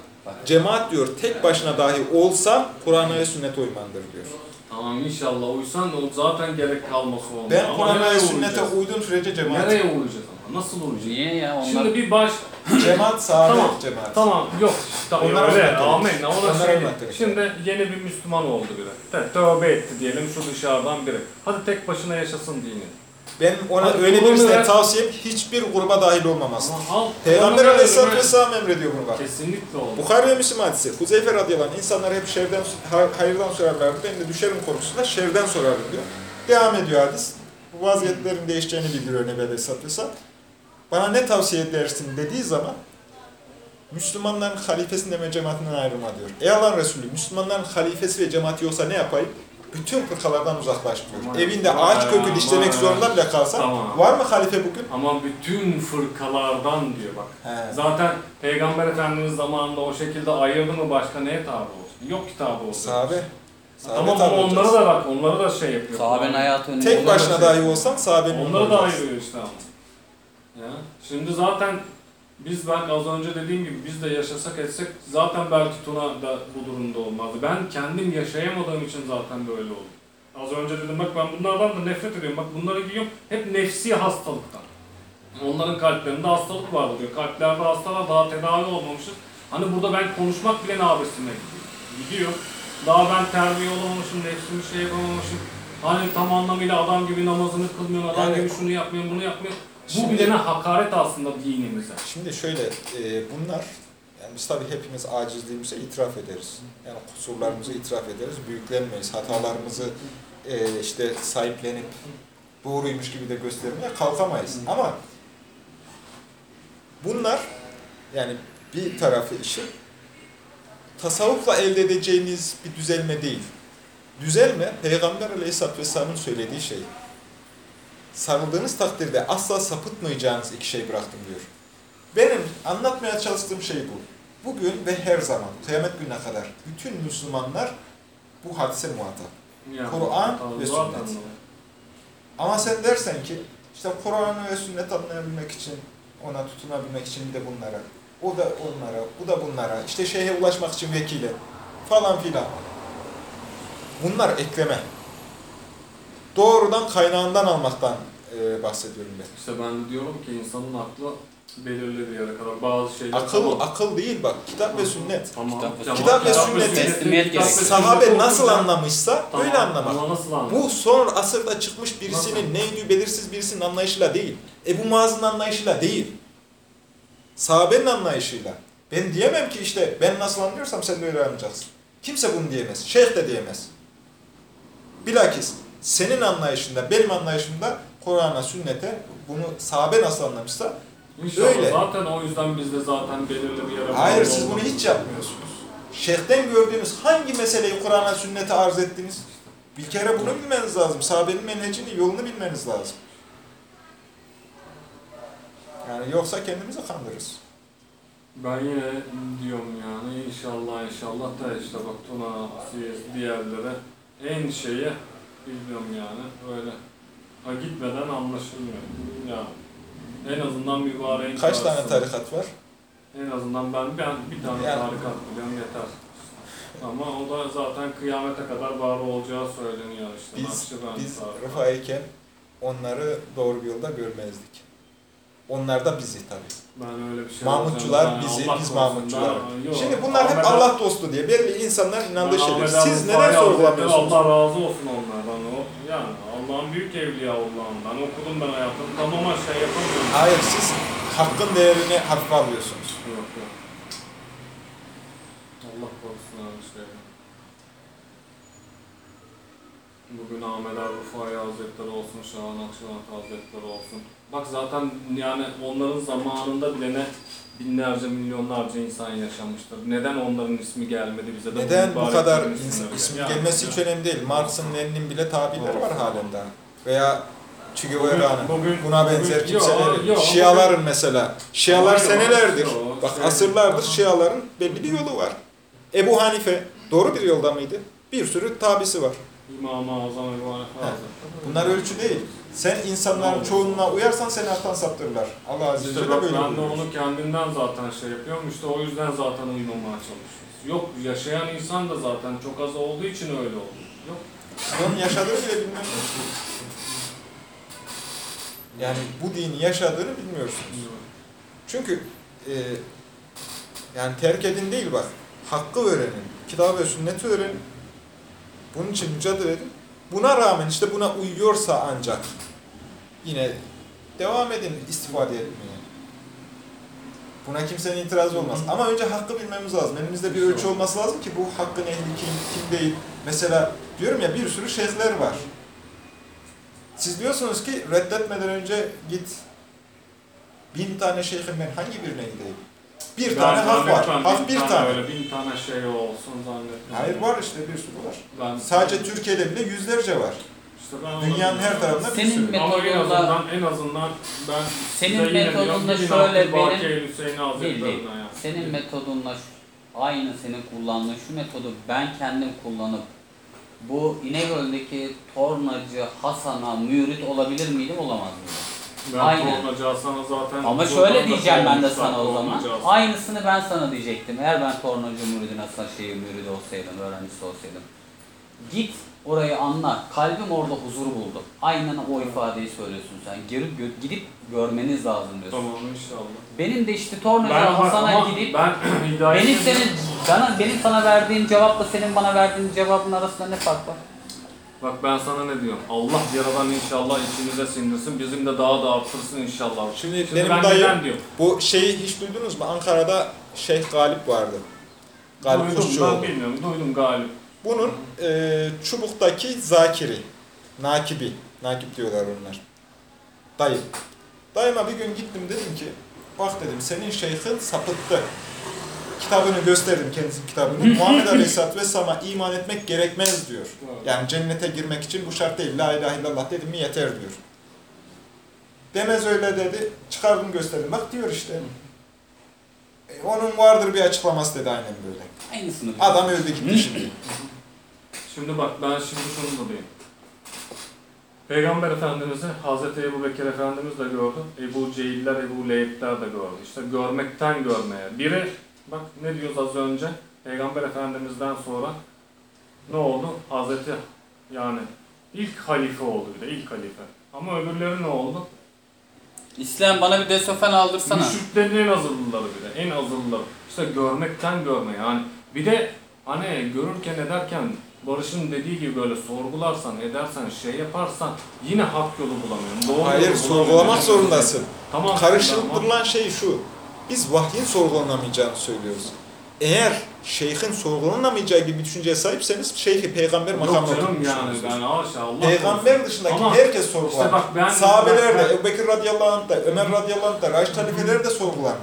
cemaat diyor tek başına dahi olsa Kur'an'a ve sünnete uymandır diyor. Tamam inşallah uysan da o zaten gerek kalması olmaz. Ben Ama Kur'an'a nereye ve sünnete uyacağız? uyduğum sürece cemaat. Nereye uyacağız ama? Nasıl uyacağız? Niye ya onlar? Şimdi bir baş... Cemaat sahabe Tamam, cemaat. Tamam, yok. Tamam, Onlar öyle, anlatıyor. amin. Ona Onlar şey değil. anlatıyor. Şimdi yeni bir Müslüman oldu biri. De, tövbe etti diyelim şu dışarıdan biri. Hadi tek başına yaşasın dini. Benim ona Hadi öyle Kur'an'ı birisine ver. tavsiyem hiçbir gruba dahil olmaması. Ama al. Peygamber Kur'an'ı Aleyhisselatü ver, Vesselam emrediyor bunu bak. kesinlikle oldu. Bukhari ve Müslim hadisi. Huzeyfe radıyallahu anh, insanlar hep şerden, hayırdan sorarlardı. Ben de düşerim korkusuyla şerden sorardım diyor. Devam ediyor hadis. Bu vaziyetlerin değişeceğini bildiriyor Nebi Aleyhisselatü Vesselam. Bana ne tavsiye edersin dediği zaman Müslümanların halifesinden ve cemaatinden ayrılma diyor. Ey Allah'ın Resulü, Müslümanların halifesi ve cemaati yoksa ne yapayım? Bütün fırkalardan uzaklaş diyor. Aman. Evinde ağaç kökü Aman. dişlemek zorunda bile kalsan, Tamam. var mı halife bugün? Ama bütün fırkalardan diyor bak. He. Zaten Peygamber Efendimiz zamanında o şekilde ayırdı mı başka neye tabi olsun? Yok kitabı olsun. Sahabe. Sahabe Tamam tabi ama onları olacağız. da bak, onları da şey yapıyor. Sahabenin hayatı önünde. Tek Onları başına da dahi şey- olsan sahabenin Onları da olacağız. ayırıyor işte ama. Ya. Şimdi zaten biz ben az önce dediğim gibi biz de yaşasak etsek zaten belki Tuna da bu durumda olmazdı. Ben kendim yaşayamadığım için zaten böyle oldu. Az önce dedim bak ben bunlardan da nefret ediyorum. Bak bunları giyiyorum hep nefsi hastalıktan. Onların kalplerinde hastalık vardı diyor. Kalplerde hastalar daha tedavi olmamışız. Hani burada ben konuşmak bile nabesime gidiyor. Gidiyor. Daha ben terbiye olamamışım, nefsimi şey yapamamışım. Hani tam anlamıyla adam gibi namazını kılmıyor, adam Yani- gibi şunu yapmıyor, bunu yapmıyor. Bu Şimdi- bile ne hakaret aslında dinimize. Şimdi şöyle, e, bunlar, yani biz tabii hepimiz acizliğimize itiraf ederiz. Yani kusurlarımızı itiraf ederiz, büyüklenmeyiz. Hatalarımızı e, işte sahiplenip doğruymuş gibi de göstermeye kalkamayız. Ama bunlar, yani bir tarafı işi, tasavvufla elde edeceğimiz bir düzelme değil. Düzelme, Peygamber Aleyhisselatü Vesselam'ın söylediği şey. Sarıldığınız takdirde asla sapıtmayacağınız iki şey bıraktım diyor. Benim anlatmaya çalıştığım şey bu. Bugün ve her zaman, kıyamet gününe kadar bütün Müslümanlar bu hadise muhatap. Yani, Kur'an tamam, ve zaten sünnet. o. Ama sen dersen ki, işte Kur'an'ı ve sünnet anlayabilmek için, ona tutunabilmek için bir de bunlara, o da onlara, bu da bunlara, işte şeyhe ulaşmak için vekile falan filan. Bunlar ekleme. Doğrudan kaynağından almaktan e, bahsediyorum ben. İşte ben de diyorum ki insanın aklı belirli bir yere kadar bazı şeyler... Akıl, tamam. akıl değil bak, kitap ve sünnet. Tamam. Kitap ve Tamam. Kitap ve Kitap sünneti teslimiyet kitap ve gerektirir. Sahabe sünneti nasıl okuyacağım. anlamışsa Tamam, öyle anlamak. ama nasıl anlamak? Bu son asırda çıkmış birisinin Nasıl? neydi belirsiz birisinin anlayışıyla değil. Ebu Muaz'ın anlayışıyla değil. Sahabenin anlayışıyla. Ben diyemem ki işte ben nasıl anlıyorsam sen de öyle anlayacaksın. Kimse bunu diyemez. Şeyh de diyemez. Bilakis senin anlayışında, benim anlayışımda Kur'an'a, sünnete bunu sahabe nasıl anlamışsa İnşallah öyle. zaten o yüzden biz de zaten belirli bir yere... hayır bağlı siz bunu olmamız hiç lazım. yapmıyorsunuz. Şeyh'ten gördüğünüz hangi meseleyi Kur'an'a, sünnete arz ettiniz? Bir kere bunu bilmeniz lazım. Sahabenin menhecini, yolunu bilmeniz lazım. Yani yoksa kendimizi kandırırız. Ben yine diyorum yani inşallah inşallah da işte bak Tuna, siz, diğerlere en şeyi bilmiyorum yani öyle. Ha gitmeden anlaşılmıyor. Yani en azından mübareğin Kaç tane karşısında- tarikat var? En azından ben, ben bir tane Yani- tarikat biliyorum yeter. Ama o da zaten kıyamete kadar var olacağı söyleniyor işte. Biz, Nakşibendi biz tarikat. Rıfai'yken onları doğru bir yolda görmezdik. Onlar da bizi tabii. Ben öyle bir şey Mahmutçular olacağını- bizi, Allah biz korusun. Mahmutçular. Ben- yok. Şimdi bunlar hep Ahmet- Allah dostu diye belli insanlar inandığı Ben şeyler. Ahmet Siz abi neden Fahri sorgulamıyorsunuz? Hazretleri, Allah razı olsun onlardan. O, yani Allah'ın büyük evliya Allah'ından. Okudum ben hayatım. Tamamen şey yapamıyorum. Hayır, siz hakkın değerini hafife alıyorsunuz. Yok yok. Allah korusun öyle şey. Bugün Ahmet abi Rufai Hazretleri olsun, Şahan Akşevat Hazretleri olsun. Bak zaten yani onların zamanında bile ne binlerce, milyonlarca insan yaşamıştır. Neden onların ismi gelmedi bize de? Neden bu kadar mübareklerin ins- isimleri? ismi Yani- gelmesi hiç önemli değil. Marx'ın, Lenin'in bile tabileri var halen daha. Veya Che Guevara'nın, Bugün- buna bugün- benzer yok, kimselerin, yok, Şiaların mesela. Şialar Yok, senelerdir, yok, bak şey- asırlardır Aha. Şiaların belli bir yolu var. Ebu Hanife doğru bir yolda mıydı? Bir sürü tabisi var. İmam-ı Azam Ebu Hanife He. Hazretleri. Bunlar ölçü değil. Sen insanların çoğunluğuna uyarsan seni alttan saptırırlar. Allah Azze ve İşte Celle bak böyle ben de buyuruyor. onu kendimden zaten şey yapıyorum. İşte o yüzden zaten uymamaya çalışıyoruz. Yok yaşayan insan da zaten çok az olduğu için öyle oluyor. Yok. Onun yaşadığını bile bilmiyorsunuz. Yani bu dini yaşadığını bilmiyorsunuz. Çünkü e, yani terk edin değil bak, hakkı öğrenin, kitabı ve sünneti öğrenin. Bunun için mücadele edin. Buna rağmen işte buna uyuyorsa ancak yine devam edin istifade etmeye. Buna kimsenin itirazı olmaz. Ama önce hakkı bilmemiz lazım. Elimizde bir ölçü olması lazım ki bu hakkın ehli kim, kim değil. Mesela diyorum ya bir sürü şeyhler var. Siz diyorsunuz ki reddetmeden önce git bin tane şeyhin ben hangi birine gideyim? Bir Ben tane hak var. zannetmem, Hak bin bir tane. Öyle bin tane şey olsun zannetmiyorum. Hayır var işte bir sürü var. Ben, Sadece Türkiye'de bile yüzlerce var. işte ben Dünyanın her tarafında bir Senin sürü. Ama en metodunda- azından, en azından ben Senin size yine metodunda diyorum, şöyle Baki benim- Eylül Hüseyin Değil Hazretleri'ne değil. yani. Senin metodunla şu- aynı senin kullandığın şu metodu ben kendim kullanıp bu İnegöl'deki tornacı Hasan'a mürit olabilir miydim, olamaz mıydım? Ben Aynen. Tornacı Hasan'a zaten... Ama buradan şöyle da diyeceğim ben de Tornacı sana o zaman. Hasan. Aynısını ben sana diyecektim. Eğer ben tornacı müridin Hasan şeyi müridi olsaydım, öğrencisi olsaydım. Git orayı anla. Kalbim orada huzur buldu. Aynen o ifadeyi söylüyorsun sen. Girip gö- gidip görmeniz lazım diyorsun. Tamam inşallah. Benim de işte tornacı Ben Hasan'a ama gidip ben hidayet benim senin bana benim sana verdiğim cevapla senin bana verdiğin cevabın arasında ne fark var? Bak ben sana ne diyorum? Allah yaradan inşallah içimize sindirsin, bizim de daha da arttırsın inşallah. Şimdi, Şimdi benim ben dayım, neden diyorum? bu şeyi hiç duydunuz mu? Ankara'da Şeyh Galip vardı. Galip Duydum, Kuşçuoğlu. ben bilmiyorum, duydum galip. Bunun e, Çubuk'taki zakiri, nakibi, nakip diyorlar onlar. Dayım. Dayıma bir gün gittim dedim ki, bak dedim senin şeyhin sapıttı. Kitabını gösterdim, kendisi kitabını. Muhammed Aleyhisselatü Vesselam'a iman etmek gerekmez diyor. Yani cennete girmek için bu şart değil. La ilahe illallah dedim mi yeter diyor. Demez öyle dedi. Çıkardım gösterdim. Bak diyor işte. E, onun vardır bir açıklaması dedi aynen böyle. Aynısını. Adam öldü gitti şimdi. Şimdi bak ben şimdi şunu da diyeyim. Peygamber Efendimiz'i Hazreti Ebu Bekir Efendimiz de gördü. Ebu Cehiller, Ebu Leheb'ler de gördü. İşte görmekten görmeye. Biri, bak ne diyoruz az önce? Peygamber Efendimiz'den sonra ne oldu? Hazreti yani ilk halife oldu bir de ilk halife. Ama öbürleri ne oldu? İslam bana bir desofen aldırsana. Müşriklerin en azıllıları bir de, en azıllıları. İşte görmekten görme yani. Bir de hani görürken ederken Barış'ın dediği gibi böyle sorgularsan, edersen, şey yaparsan yine hak yolu bulamıyorsun. Doğru Hayır, yolu sorgulamak bulamıyorsun. zorundasın. Tamam. Karıştırılan şey şu. Biz vahyin sorgulanamayacağını söylüyoruz. Eğer şeyhin sorgulanamayacağı gibi bir düşünceye sahipseniz şeyhi peygamber Yok makamına canım yani oturtmuşsunuzdur. ben haşa Allah Peygamber korusun. dışındaki Ama herkes sorgulanır. işte bak ben- Sahabeler de, bak ben- Ebu Bekir radıyallahu anh da, Ömer radıyallahu anh da, Raşid halifeleri de sorgulanır.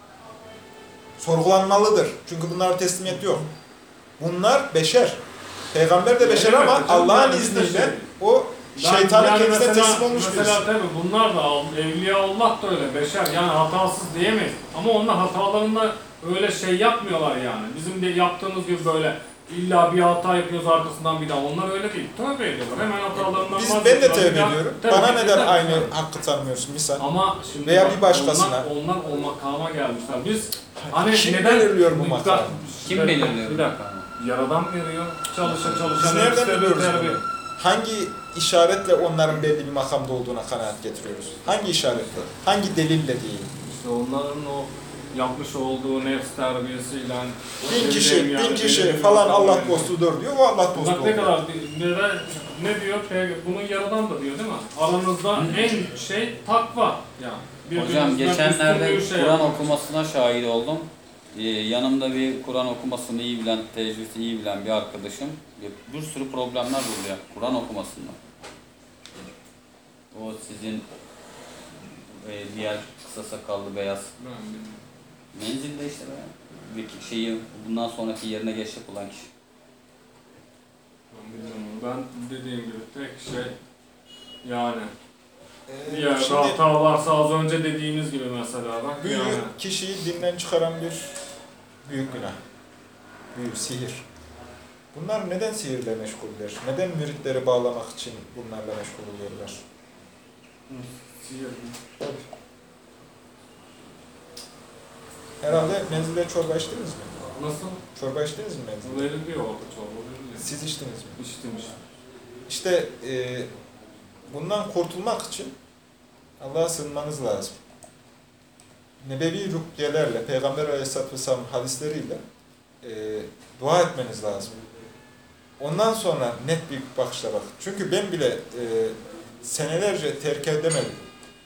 Sorgulanmalıdır. Çünkü bunlara teslimiyet yok. Bunlar beşer. Peygamber de beşer Evet, ama canım, Allah'ın yani biz de izniyle şey- o Ben şeytanın yani kendisine mesela, teslim olmuş mesela birisi. tabii bunlar da al- Evliya Allah da öyle beşer yani hatasız diyemeyiz. Ama onlar hatalarında öyle şey yapmıyorlar yani. Bizim de yaptığımız gibi böyle illa bir hata yapıyoruz arkasından bir daha. Onlar öyle değil. Tövbe ediyorlar. Hemen hatalarından Biz, ben de vazgeçiyorlar. tövbe Bir daha- ediyorum. Tabii Bana ki de neden tabii. aynı hakkı tanımıyorsun misal? Ama şimdi Veya bak, bir başkasına. Onlar, onlar o makama gelmişler. Biz hani Kim neden belirliyor bu Bak, makamı? Kim bir- belirliyor Bir bu dakika. makamı? Yaradan veriyor. Çalışa Biz çalışa. nereden nefsine biliyoruz terbiye- bunu? Hangi işaretle onların belli bir makamda olduğuna kanaat getiriyoruz? Hangi işaretle? Hangi delille değil? İşte onların o yapmış olduğu nefs terbiyesiyle Bin kişi, yani bin kişi belirli bir falan makam Allah veriyor. dostudur diyor, o Allah dostu Bak ne oluyor. kadar neden ne diyor? Peyg- Bunun yaradan da diyor değil mi? Aranızda en şey takva yani. Hocam Birbirinizden geçenlerde üstünlüğü şey Kur'an yapmak. okumasına şahit oldum. Ee, yanımda bir Kur'an okumasını iyi bilen, tecvidi iyi bilen bir arkadaşım bir sürü problemler buldu ya Kur'an okumasında. O sizin e, diğer kısa sakallı beyaz Ben bilmiyorum. menzilde işte be. Bir şeyi bundan sonraki yerine geçecek olan kişi. Ben bilmiyorum. Ben dediğim gibi tek şey yani Ee, diğer şimdi hata varsa az önce dediğimiz gibi mesela bak büyü yani. kişiyi dinden çıkaran bir büyük günah. Büyü, sihir. Bunlar neden sihirle meşguller? Neden müritleri bağlamak için bunlarla meşgul oluyorlar? Sihir. Herhalde menzilde çorba içtiniz mi? Nasıl? Çorba içtiniz mi menzilde? Veriliyor orada çorba veriliyor. Siz içtiniz mi? İçtim işte. İşte e, bundan kurtulmak için Allah'a sığınmanız lazım. Nebevi rukyelerle, Peygamber Aleyhisselatü Vesselam'ın hadisleriyle e, dua etmeniz lazım. Ondan sonra net bir bakışla bakın. Çünkü ben bile e, senelerce terk edemedim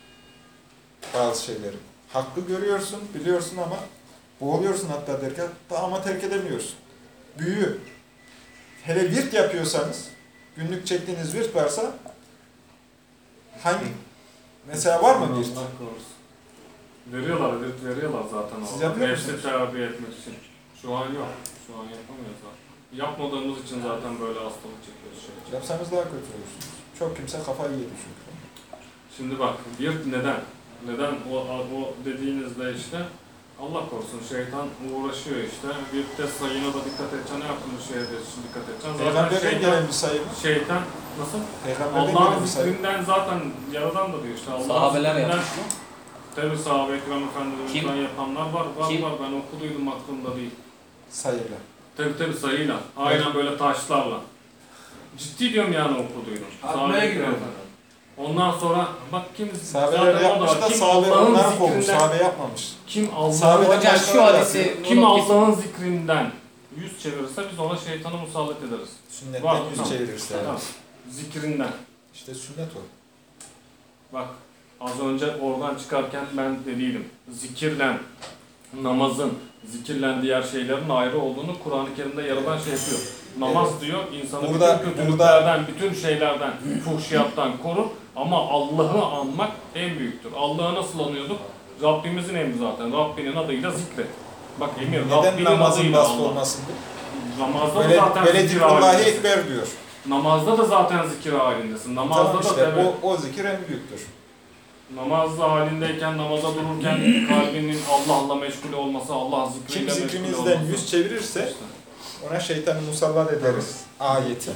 bazı şeyleri. Hakkı görüyorsun, biliyorsun ama boğuluyorsun hatta derken ama terk edemiyorsun. Büyü. Hele virt yapıyorsanız, günlük çektiğiniz virt varsa hangi? Mesela var mı virt? Allah korusun. Veriyorlar, virt veriyorlar zaten. Siz orada. yapıyor Nefsi musunuz? terbiye etmek için. Şu an yok. Şu an yapamıyoruz zaten. Yapmadığımız için zaten böyle hastalık çekiyoruz. Şey. Yapsanız daha kötü olursunuz. Çok kimse kafayı yedi çünkü. Şimdi bak, virt neden? Neden o, o dediğinizde işte Allah korusun şeytan uğraşıyor işte. Virtte sayına da dikkat edeceksin, ne yaptın bu şeye de dikkat edeceksin. Zaten Peygamberden şeytan, gelen bir sayı mı? şeytan nasıl? Peygamberden gelen Allah'ın bir sayı mı? zikrinden zaten yaradan da diyor işte. Allah'ın Sahabeler zikrinden- yapmış mı? Tabi sahabe ekran efendimizden Kim? yapanlar var, var Kim? var ben okuduydum aklımda değil. Sayıyla. Tabi tabi sayıyla, aynen böyle taşlarla. Ciddi diyorum yani okuduydum. Atmaya Sahabe gidiyorum. ekran. Ondan sonra bak kim Sahabeler zaten o da yapmış var. da Kim sahabe Allah'ın onlara kovmuş. zikrinden, Sahabe yapmamış. kim Allah'ın Sahabeden Hocam şu başkaları hadisi yapıyor. kim bunu kesin- Allah'ın zikrinden yüz çevirirse biz ona şeytanı musallat ederiz. Sünnetten Var, yüz tamam. çevirirse. Tamam. Zikrinden. İşte sünnet o. Bak az önce oradan çıkarken ben dediydim. Zikirlen, namazın, zikirlen diğer şeylerin ayrı olduğunu Kur'an-ı Kerim'de yaradan şey yapıyor. Namaz Evet. diyor insanı Burada- bütün kötülüklerden, bütün şeylerden, fuhşiyattan korur. Ama Allah'ı anmak en büyüktür. Allah'ı nasıl anıyorduk? Rabbimizin emri zaten. Rabbinin adıyla zikret. Bak emir, Neden Rabbinin namazın adıyla vasfı Allah. olmasın bu? Namazda da Böyle, zaten böyle zikir zikrullahi halindesin. ekber diyor. Namazda da zaten zikir halindesin. Namazda Tamam da işte tabii. o, o zikir en büyüktür. Namazda halindeyken, namaza dururken kalbinin Allah'la meşgul olması, Allah zikriyle Kim meşgul zikrimizden olması. yüz çevirirse İşte. ona şeytanı musallat ederiz. Ayeti.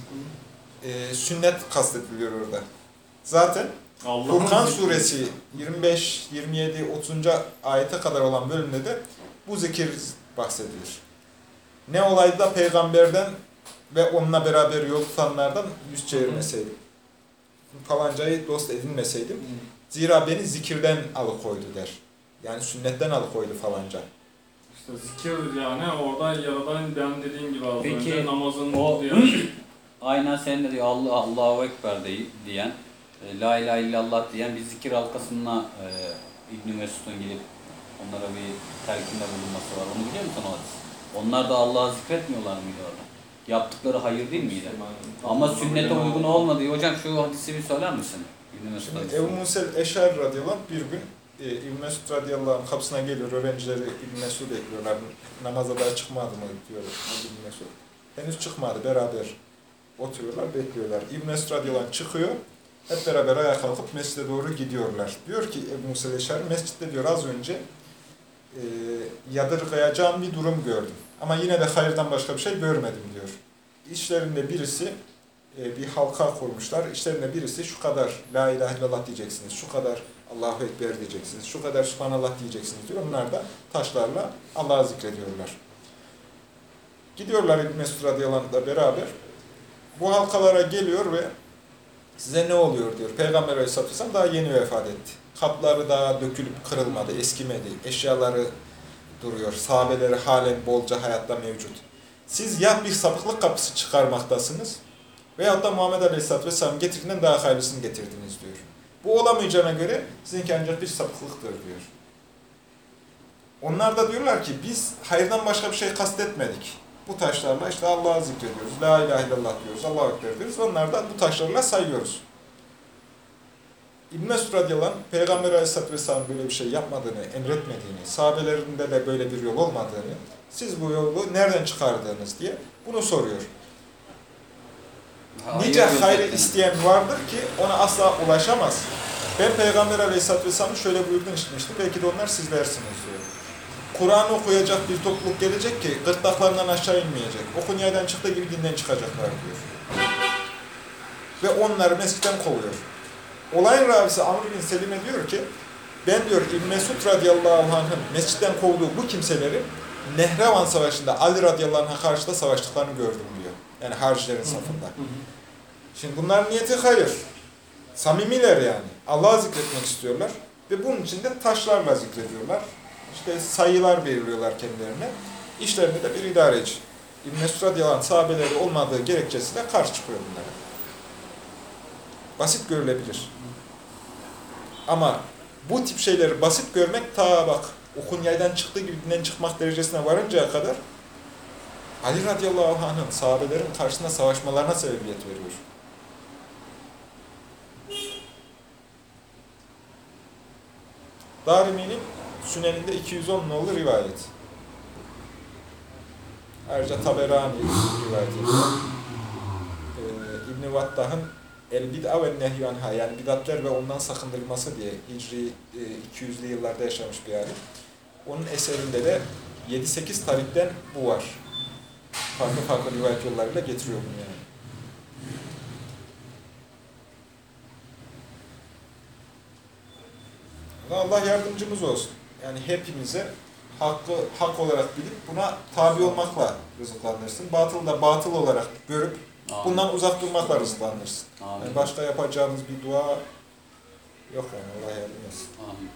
Ee, sünnet kastediliyor orada. Zaten Allah'ın Furkan zikri. suresi yirmi beş, yirmi yedi, otuzuncu ayete kadar olan bölümde de bu zikir bahsedilir. Ne olaydı da peygamberden ve onunla beraber yol tutanlardan yüz çevirmeseydim. Falancayı dost edinmeseydim. Zira beni zikirden alıkoydu der. Yani sünnetten alıkoydu falanca. İşte zikir yani orada yaradan ben dediğim gibi az Peki, önce namazın o- diye. Aynen senin de diyor Allah Allahu Ekber de- diyen, e, La ilahe illallah diyen bir zikir halkasına e, İbn Mesud'un gidip onlara bir telkinde bulunması var. Onu biliyor musun o hadis? Onlar da Allah'ı zikretmiyorlar mıydı orada? Yaptıkları hayır değil miydi? Ama sünnete uygun olmadı. Hocam şu hadisi bir söyler misin? İbn Mesud Şimdi hadisi. Ebu Musel Eşar radıyallahu anh bir gün e, İbn Mesud radıyallahu anh kapısına geliyor. Öğrencileri İbn Mesud bekliyorlar. Namaza daha çıkmadı mı diyor İbn Mesud. Henüz çıkmadı beraber Oturuyorlar, bekliyorlar. İbn Mesud radıyallahu anh çıkıyor. Hep beraber ayağa kalkıp mescide doğru gidiyorlar. Diyor ki Ebu Musa el-Eşari, mescitte diyor az önce e, yadırgayacağım bir durum gördüm. Ama yine de hayırdan başka bir şey görmedim diyor. İşlerinde birisi e, bir halka kurmuşlar. İşlerinde birisi şu kadar la ilahe illallah diyeceksiniz, şu kadar Allahu Ekber diyeceksiniz, şu kadar Subhanallah diyeceksiniz diyor. Onlar da taşlarla Allah'ı zikrediyorlar. Gidiyorlar İbn Mesud radıyallahu anh'la beraber. Bu halkalara geliyor ve size ne oluyor diyor. Peygamber aleyhisselatü vesselam daha yeni vefat etti. Kapları daha dökülüp kırılmadı, eskimedi. Eşyaları duruyor. Sahabeleri halen bolca hayatta mevcut. Siz ya bir sapıklık kapısı çıkarmaktasınız veyahut da Muhammed aleyhisselatü vesselam getirdiğinden daha hayırlısını getirdiniz diyor. Bu olamayacağına göre sizinki ancak bir sapıklıktır diyor. Onlar da diyorlar ki biz hayırdan başka bir şey kastetmedik. Bu taşlarla işte Allah'ı zikrediyoruz. La ilahe illallah diyoruz. Allahu Ekber diyoruz. Onlar da bu taşlarla sayıyoruz. İbn Mesud radıyallahu anh, Peygamber aleyhisselatü vesselam böyle bir şey yapmadığını, emretmediğini, sahabelerinde de böyle bir yol olmadığını, siz bu yolu nereden çıkardınız diye bunu soruyor. Nice hayrı isteyen vardır ki ona asla ulaşamaz. Ben Peygamber aleyhisselatü vesselam'ın şöyle buyurduğunu işitmiştim. Belki de onlar sizlersiniz diyor. Kur'an okuyacak bir topluluk gelecek ki gırtlaklarından aşağı inmeyecek. Okun yaydan çıktığı gibi dinden çıkacaklar diyor. Ve onları mescitten kovuyor. Olayın ravisi Amr bin Selim'e diyor ki, ben diyor İbn Mesud radıyallahu anh'ın mescitten kovduğu bu kimseleri Nehrevan Savaşı'nda Ali radıyallahu anh'a karşı da savaştıklarını gördüm diyor. Yani haricilerin safında. Şimdi bunların niyeti hayır. Samimiler yani. Allah'ı zikretmek istiyorlar. Ve bunun için de taşlarla zikrediyorlar. İşte sayılar belirliyorlar kendilerine. İşlerinde de bir idareci. İbn Mesud radıyallahu anh sahabeleri olmadığı gerekçesiyle karşı çıkıyor bunlara. Basit görülebilir. Ama bu tip şeyleri basit görmek ta bak okun yaydan çıktığı gibi dinden çıkmak derecesine varıncaya kadar Ali radıyallahu anh'ın sahabelerin karşısında savaşmalarına sebebiyet veriyor. Darimi'nin Süneninde iki yüz on nolu rivayet. Ayrıca Taberani rivayet ediyor. Ee, İbn-i Vattah'ın El-Bid'a ve Nehyü Anha, yani bidatler ve ondan sakındırılması diye Hicri e, iki yüzlü yıllarda yaşamış bir alim. Onun eserinde de yedi sekiz tarikten bu var. Farklı farklı rivayet yollarıyla getiriyor bunu yani. Allah yardımcımız olsun. Yani hepimize hakkı hak olarak bilip buna tabi olmakla rızıklanırsın. Batılı da batıl olarak görüp Amin. Bundan uzak durmakla rızıklanırsın. Yani başka yapacağımız bir dua yok yani. Allah yardım etsin. Amin.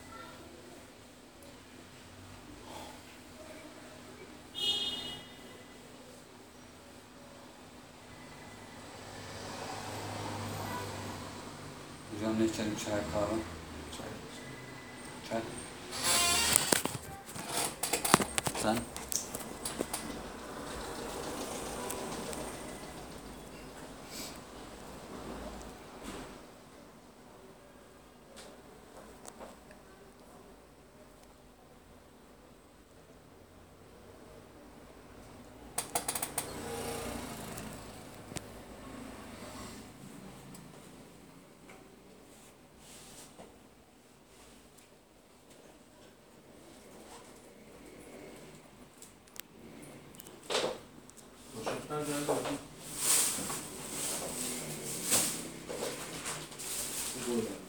Hocam ne içelim? Çay, kahve? Çay. Çay. Sen? Nerede?